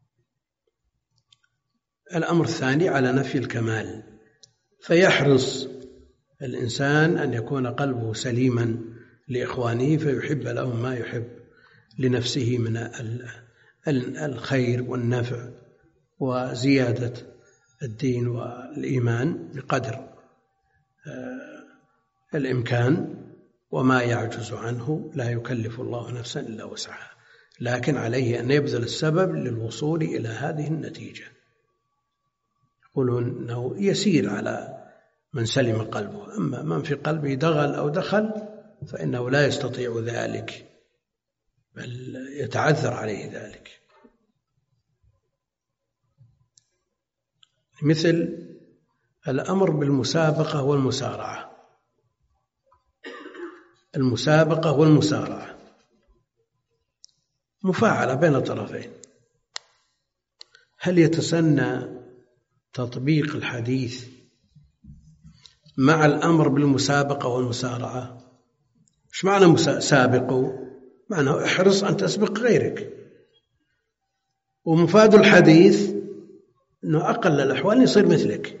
C: الأمر الثاني على نفي الكمال، فيحرص الإنسان أن يكون قلبه سليما لإخوانه فيحب لهم ما يحب لنفسه من الخير والنفع وزيادة الدين والإيمان بقدر الإمكان، وما يعجز عنه لا يكلف الله نفسا إلا وسعها، لكن عليه أن يبذل السبب للوصول إلى هذه النتيجة. يقولون أنه يسير على من سلم قلبه، أما من في قلبه دغل أو دخل فإنه لا يستطيع ذلك، بل يتعذر عليه ذلك. مثل الأمر بالمسابقة والمسارعة. المسابقة والمسارعة مفاعلة بين الطرفين، هل يتسنى تطبيق الحديث مع الأمر بالمسابقة والمسارعة؟ إيش معنى سابقوا؟ معنى احرص أن تسبق غيرك، ومفاد الحديث أنه أقل الأحوال يصير مثلك،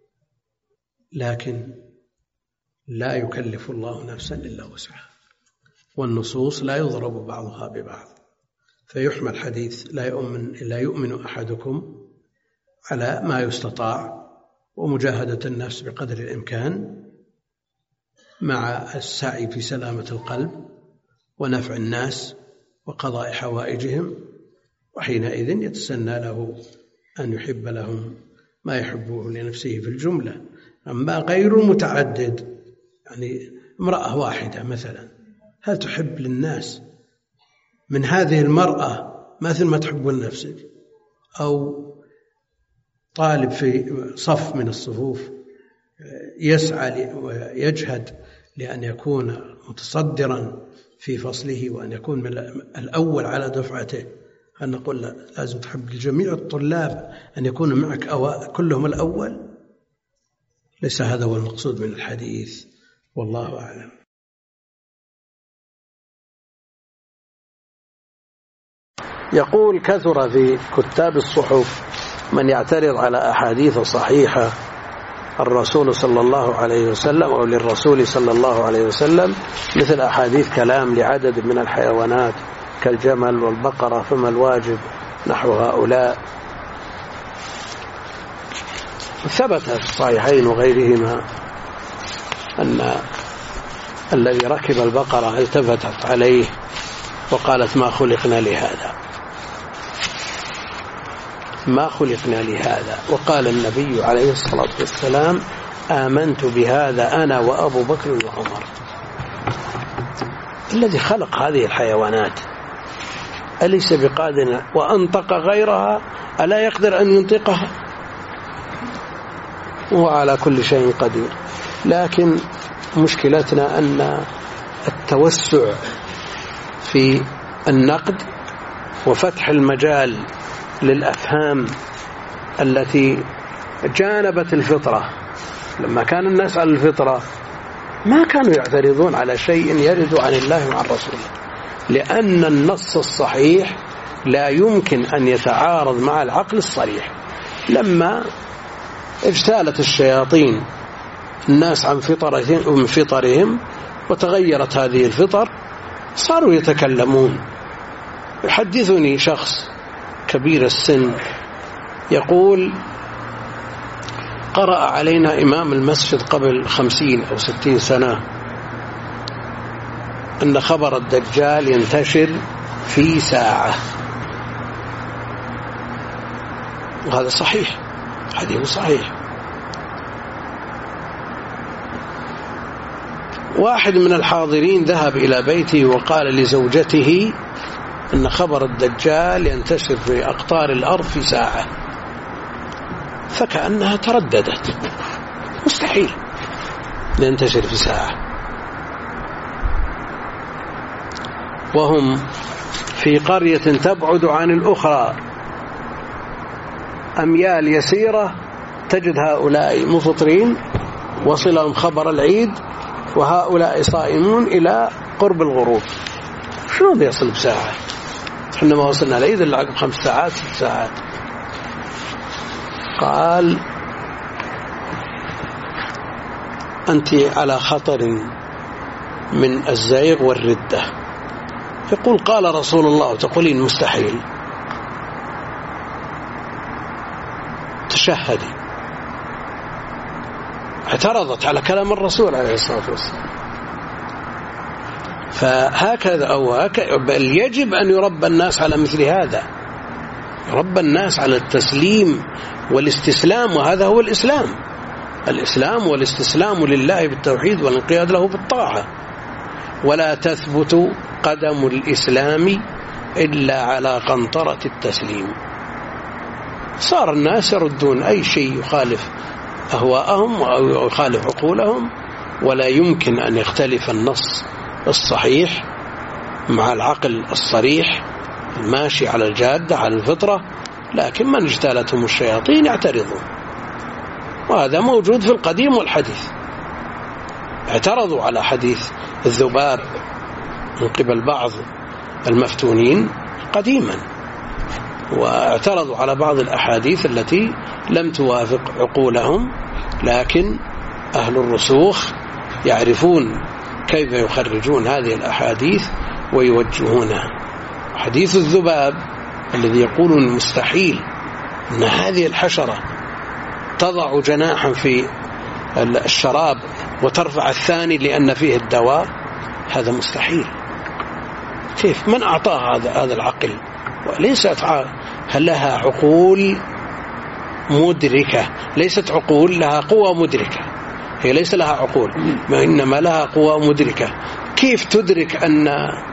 C: لكن لا يكلف الله نفسا إلا وسعها، والنصوص لا يضرب بعضها ببعض، فيحمل حديث لا يؤمن لا يؤمن أحدكم على ما يستطاع ومجاهدة النفس بقدر الإمكان مع السعي في سلامة القلب ونفع الناس وقضاء حوائجهم، وحينئذ يتسنى له أن يحب لهم ما يحبه لنفسه في الجملة. أما غير المتعدد، يعني امرأة واحدة مثلا، هل تحب للناس من هذه المرأة مثل ما تحب لنفسك؟ أو طالب في صف من الصفوف يسعى ويجهد لأن يكون متصدرا في فصله وأن يكون من الأول على دفعته، هل نقول لا لازم تحب لجميع الطلاب أن يكون معك كلهم الأول؟ ليس هذا هو المقصود من الحديث، والله أعلم.
A: يقول: كثر في كتاب الصحف من يعترض على أحاديث صحيحة الرسول صلى الله عليه وسلم أو للرسول صلى الله عليه وسلم، مثل أحاديث كلام لعدد من الحيوانات كالجمل والبقرة، فما الواجب نحو هؤلاء؟ ثبت في الصحيحين وغيرهما أن الذي ركب البقرة التفتت عليه وقالت: ما خلقنا لهذا ما خلقنا لهذا وقال النبي عليه الصلاة والسلام: آمنت بهذا أنا وأبو بكر وعمر. الذي خلق هذه الحيوانات أليس بقادر وأنطق غيرها؟ ألا يقدر أن ينطقها؟ هو على كل شيء قدير. لكن مشكلتنا أن التوسع في النقد
C: وفتح المجال للأفهام التي جانبت الفطرة. لما كان الناس على الفطرة ما كانوا يعترضون على شيء يرد عن الله وعن رسوله، لأن النص الصحيح لا يمكن أن يتعارض مع العقل الصريح. لما اجتالت الشياطين الناس عن فطرهم, فطرهم وتغيرت هذه الفطر صاروا يتكلمون. يحدثني شخص كبير السن يقول: قرأ علينا إمام المسجد قبل خمسين أو ستين سنة أن خبر الدجال ينتشر في ساعة، وهذا صحيح، حديث صحيح. واحد من الحاضرين ذهب إلى بيته وقال لزوجته أن خبر الدجال ينتشر في أقطار الأرض في ساعة، فكأنها ترددت، مستحيل ينتشر في ساعة. وهم في قرية تبعد عن الأخرى أميال يسيرة، تجد هؤلاء مفطرين وصلهم خبر العيد وهؤلاء صائمون إلى قرب الغروب. شنو بيصل بساعة؟ احنا ما وصلنا العيد إلا عقب خمس ساعات ست ساعات. قال: أنت على خطر من الزيغ والردة. يقول: قال رسول الله وتقولين مستحيل. تشهدي. اعترضت على كلام الرسول عليه الصلاة والسلام. فهكذا أو هكذا بل يجب أن يربى الناس على مثل هذا، يربى الناس على التسليم والاستسلام، وهذا هو الإسلام. الإسلام والاستسلام لله بالتوحيد والانقياد له بالطاعة. ولا تثبت قدم الإسلام إلا على قنطرة التسليم. صار الناس يردون أي شيء يخالف أهواءهم أو يخالف عقولهم، ولا يمكن أن يختلف النص الصحيح مع العقل الصريح الماشي على الجادة على الفطرة، لكن من اجتالتهم الشياطين يعترضون. وهذا موجود في القديم والحديث. اعترضوا على حديث الذباب من قبل بعض المفتونين قديما، واعترضوا على بعض الأحاديث التي لم توافق عقولهم، لكن أهل الرسوخ يعرفون كيف يخرجون هذه الأحاديث ويوجهونها. حديث الذباب الذي يقولون مستحيل أن هذه الحشرة تضع جناحا في الشراب وترفع الثاني لأن فيه الدواء، هذا مستحيل. كيف؟ من أعطاه هذا هذا العقل؟ وليست هل لها عقول مدركة، ليست عقول لها قوة مدركة، هي ليس لها عقول وإنما لها قوة مدركة. كيف تدرك أن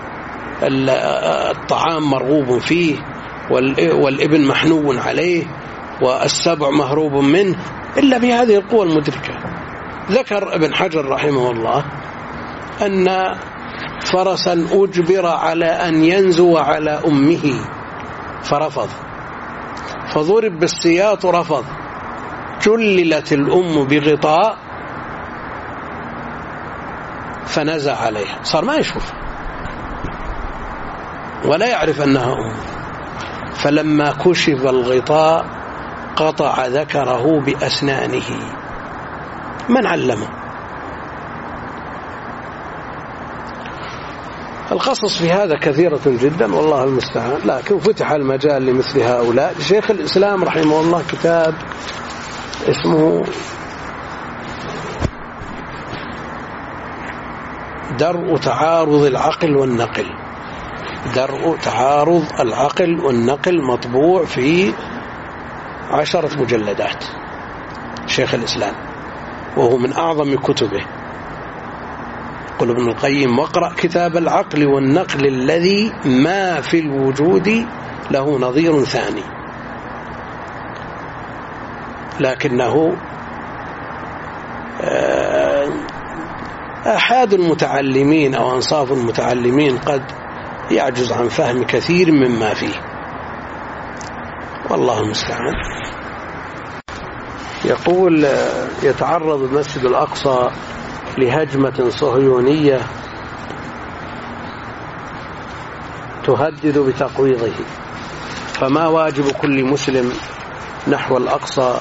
C: الطعام مرغوب فيه والابن محنو عليه والسبع مهروب منه إلا بهذه القوة المدركة؟ ذكر ابن حجر رحمه الله أن فرسا أجبر على أن ينزو على أمه فرفض، فضرب بالسياط رفض، جللت الأم بغطاء فنزع عليها، صار ما يشوف ولا يعرف أنها أم، فلما كشف الغطاء قطع ذكره بأسنانه. من علمه؟ القصص في هذا كثيرة جدا والله المستعان، لكن فتح المجال لمثل هؤلاء. شيخ الإسلام رحمه الله كتاب اسمه درء تعارض العقل والنقل، درء تعارض العقل والنقل، مطبوع في عشرة مجلدات شيخ الإسلام، وهو من أعظم كتبه. يقول ابن القيم: واقرأ كتاب العقل والنقل الذي ما في الوجود له نظير ثاني. لكنه أحد المتعلمين أو أنصاف المتعلمين قد يعجز عن فهم كثير مما فيه، والله المستعان. يقول يتعرض المسجد الأقصى لهجمة صهيونية تهدد بتقويضه، فما واجب كل مسلم نحو الأقصى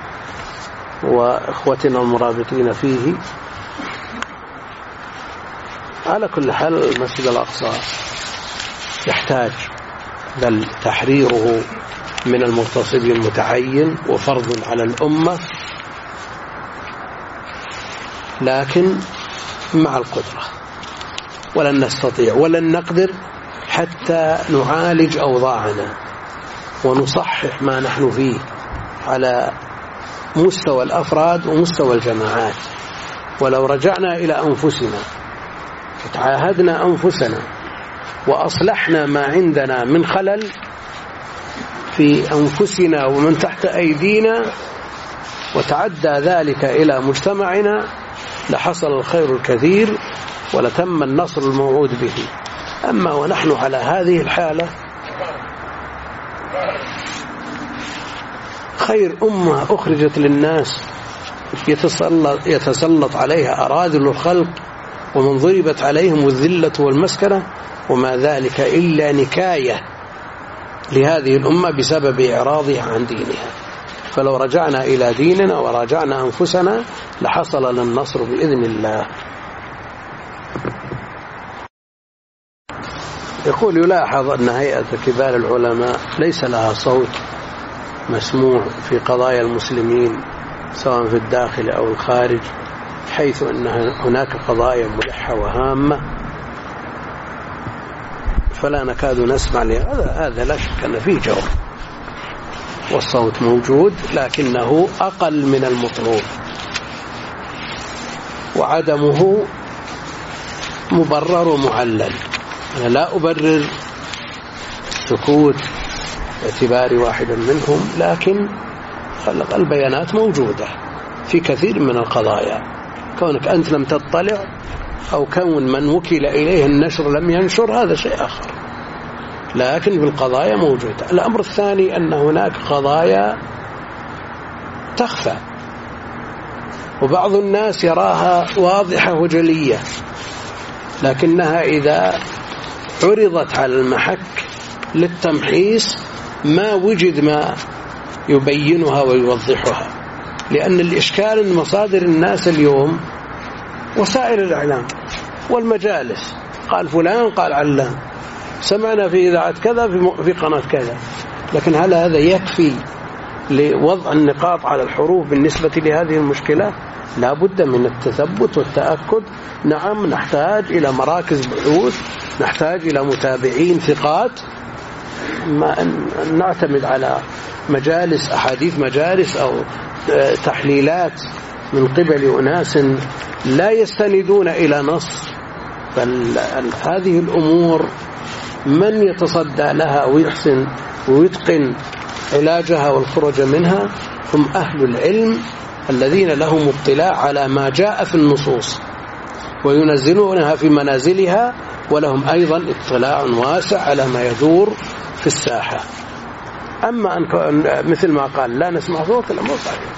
C: وإخوتنا المرابطين فيه؟ على كل حال المسجد الأقصى يحتاج بل تحريره من المغتصب متعين وفرض على الأمة، لكن مع القدرة، ولن نستطيع ولن نقدر حتى نعالج أوضاعنا ونصحح ما نحن فيه على مستوى الأفراد ومستوى الجماعات. ولو رجعنا إلى أنفسنا وتعاهدنا أنفسنا وأصلحنا ما عندنا من خلل في أنفسنا ومن تحت أيدينا وتعدى ذلك إلى مجتمعنا لحصل الخير الكثير ولتم النصر الموعود به. أما ونحن على هذه الحالة خير أمة أخرجت للناس يتسلط, يتسلط عليها أراذل الخلق ومن ضربت عليهم الذلة والمسكنة، وما ذلك إلا نكاية لهذه الأمة بسبب إعراضها عن دينها. فلو رجعنا إلى ديننا وراجعنا أنفسنا لحصل لنا النصر بإذن الله. يقول يلاحظ أن هيئة كبار العلماء ليس لها صوت مسموع في قضايا المسلمين سواء في الداخل أو الخارج، حيث أن هناك قضايا ملحة وهامة فلا نكاد نسمع لهذا. هذا لا شك أن فيه جور والصوت موجود، لكنه أقل من المطلوب، وعدمه مبرر ومعلل. أنا لا أبرر سكوت باعتبار واحد منهم، لكن البيانات موجودة في كثير من القضايا. كونك أنت لم تطلع أو كون من وكل إليه النشر لم ينشر هذا شيء آخر، لكن في القضايا موجودة. الأمر الثاني أن هناك قضايا تخفى وبعض الناس يراها واضحة وجلية، لكنها إذا عرضت على المحك للتمحيص ما وجد ما يبينها ويوضحها. لأن الإشكال أن مصادر الناس اليوم وسائل الإعلام والمجالس، قال فلان قال علان، سمعنا في إذاعة كذا في قناة كذا، لكن هل هذا يكفي لوضع النقاط على الحروف بالنسبة لهذه المشكلة؟ لا بد من التثبت والتأكد. نعم نحتاج إلى مراكز بحوث، نحتاج إلى متابعين ثقات، ما أن نعتمد على مجالس أحاديث مجالس أو تحليلات من قبل أناس لا يستندون إلى نص. بل هذه الأمور من يتصدى لها ويحسن ويتقن علاجها والخروج منها هم أهل العلم الذين لهم اطلاع على ما جاء في النصوص وينزلونها في منازلها، ولهم أيضا اطلاع واسع على ما يدور في الساحة. أما أن مثل ما قال لا نسمع صوت الأمر صحيح.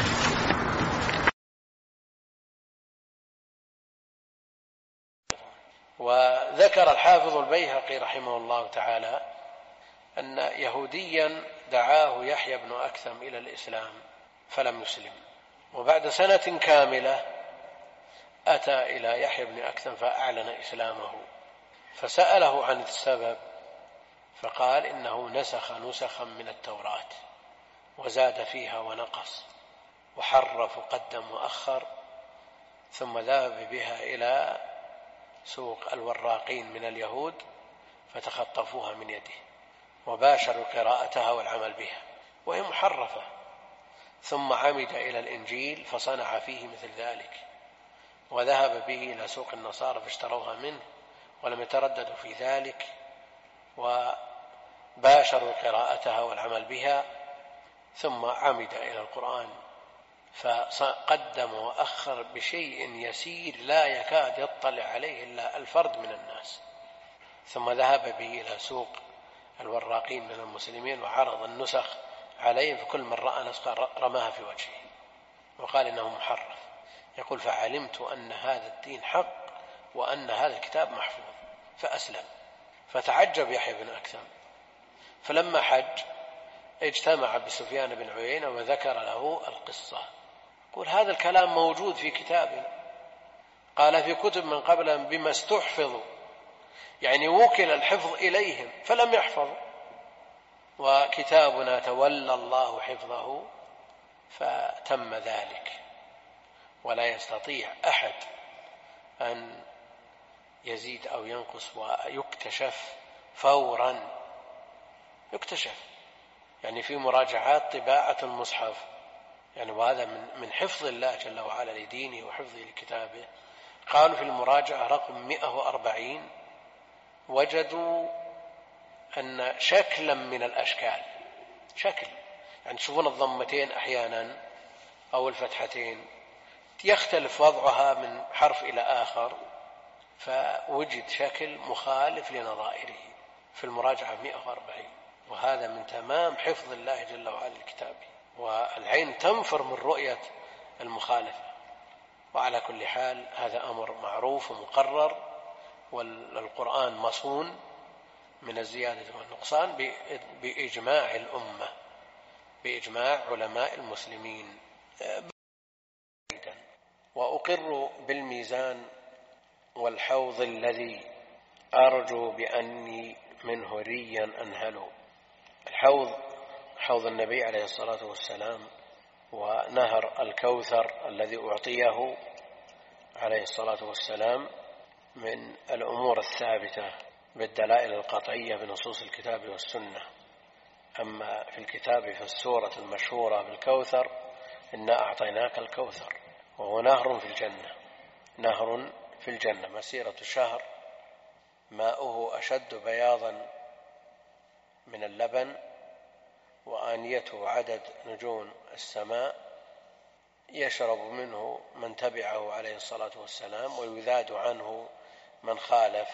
A: وذكر الحافظ البيهقي رحمه الله تعالى أن يهوديا دعاه يحيى بن أكثم إلى الإسلام فلم يسلم، وبعد سنة كاملة أتى إلى يحيى بن أكثم فأعلن إسلامه، فسأله عن السبب فقال إنه نسخ نسخا من التوراة وزاد فيها ونقص وحرف وقدم وأخر، ثم ذهب بها إلى سوق الوراقين من اليهود فتخطفوها من يده وباشروا قراءتها والعمل بها وهي محرفة، ثم عمد إلى الإنجيل فصنع فيه مثل ذلك، وذهب به إلى سوق النصارى فاشتروها منه ولم يترددوا في ذلك وباشروا قراءتها والعمل بها، ثم عمد إلى القرآن فقدم وأخر بشيء يسير لا يكاد يطلع عليه إلا الفرد من الناس،
C: ثم ذهب به إلى سوق الوراقين من المسلمين وعرض النسخ عليهم، فكل من رأى نسخة رماها في وجهه وقال إنه محرف. يقول فعلمت أن هذا الدين حق وأن هذا الكتاب محفوظ فأسلم. فتعجب يحيى بن أكثم، فلما حج اجتمع بسفيان بن عيينة وذكر له القصة. يقول هذا الكلام موجود في كتابنا، قال في كتب من قبلهم بما استحفظوا، يعني وكل الحفظ إليهم فلم يحفظوا، وكتابنا تولى الله حفظه فتم ذلك، ولا يستطيع أحد أن يزيد أو ينقص، ويكتشف فورا، يكتشف يعني في مراجعات طباعة المصحف، يعني وهذا من حفظ الله جل وعلا لدينه وحفظه لكتابه. قالوا في المراجعة رقم مئة وأربعين وجدوا أن شكلا من الأشكال، شكل يعني تشوفون الضمتين أحيانا أو الفتحتين يختلف وضعها من حرف إلى آخر، فوجد شكل مخالف لنظائره في المراجعة مئة وأربعين، وهذا من تمام حفظ الله جل وعلا لكتابه، والعين تنفر من رؤية المخالفة. وعلى كل حال هذا أمر معروف ومقرر، والقرآن مصون من الزيادة والنقصان بإجماع الأمة، بإجماع علماء المسلمين. وأقر بالميزان والحوض الذي أرجو بأني منه ريا أنهل. الحوض حوض النبي عليه الصلاة والسلام، ونهر الكوثر الذي أعطيه عليه الصلاة والسلام من الأمور الثابتة بالدلائل القطعية بنصوص الكتاب والسنة. أما في الكتاب فالسورة المشهورة بالكوثر إنا أعطيناك الكوثر، وهو نهر في الجنة، نهر في الجنة مسيرة شهر، ماؤه أشد بياضا من اللبن، وآنيته عدد نجوم السماء، يشرب منه من تبعه عليه الصلاة والسلام ويذاد عنه من خالف.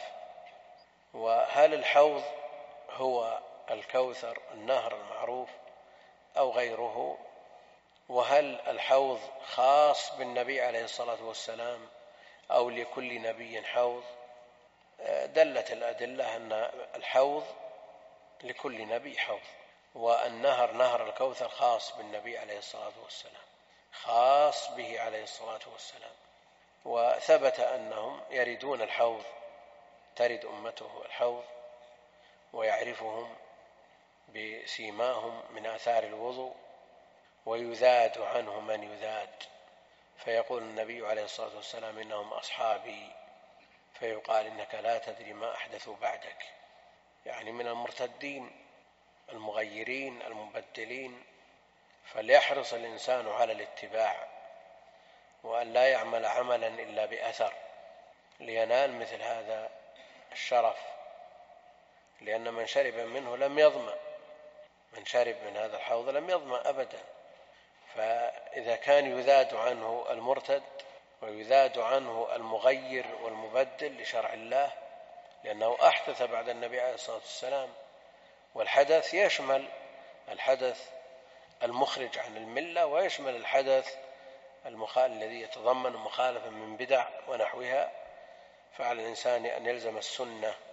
C: وهل الحوض هو الكوثر النهر المعروف أو غيره؟ وهل الحوض خاص بالنبي عليه الصلاة والسلام أو لكل نبي حوض؟ دلت الأدلة أن الحوض لكل نبي حوض، والنهر نهر الكوثر خاص بالنبي عليه الصلاة والسلام، خاص به عليه الصلاة والسلام. وثبت أنهم يردون الحوض، ترد أمته الحوض ويعرفهم بسيماهم من آثار الوضوء، ويذاد عنه من يذاد، فيقول النبي عليه الصلاة والسلام إنهم أصحابي، فيقال إنك لا تدري ما أحدثوا بعدك، يعني من المرتدين المغيرين المبدلين. فليحرص الإنسان على الاتباع، وأن لا يعمل عملا إلا بأثر لينال مثل هذا الشرف، لأن من شرب منه لم يظمأ، من شرب من هذا الحوض لم يظمأ أبدا. فإذا كان يذاد عنه المرتد ويذاد عنه المغير والمبدل لشرع الله، لأنه أحدث بعد النبي عليه الصلاة والسلام، والحدث يشمل الحدث المخرج عن الملة ويشمل الحدث المخالف الذي يتضمن مخالفة من بدع ونحوها. فعلى الإنسان أن يلزم السنة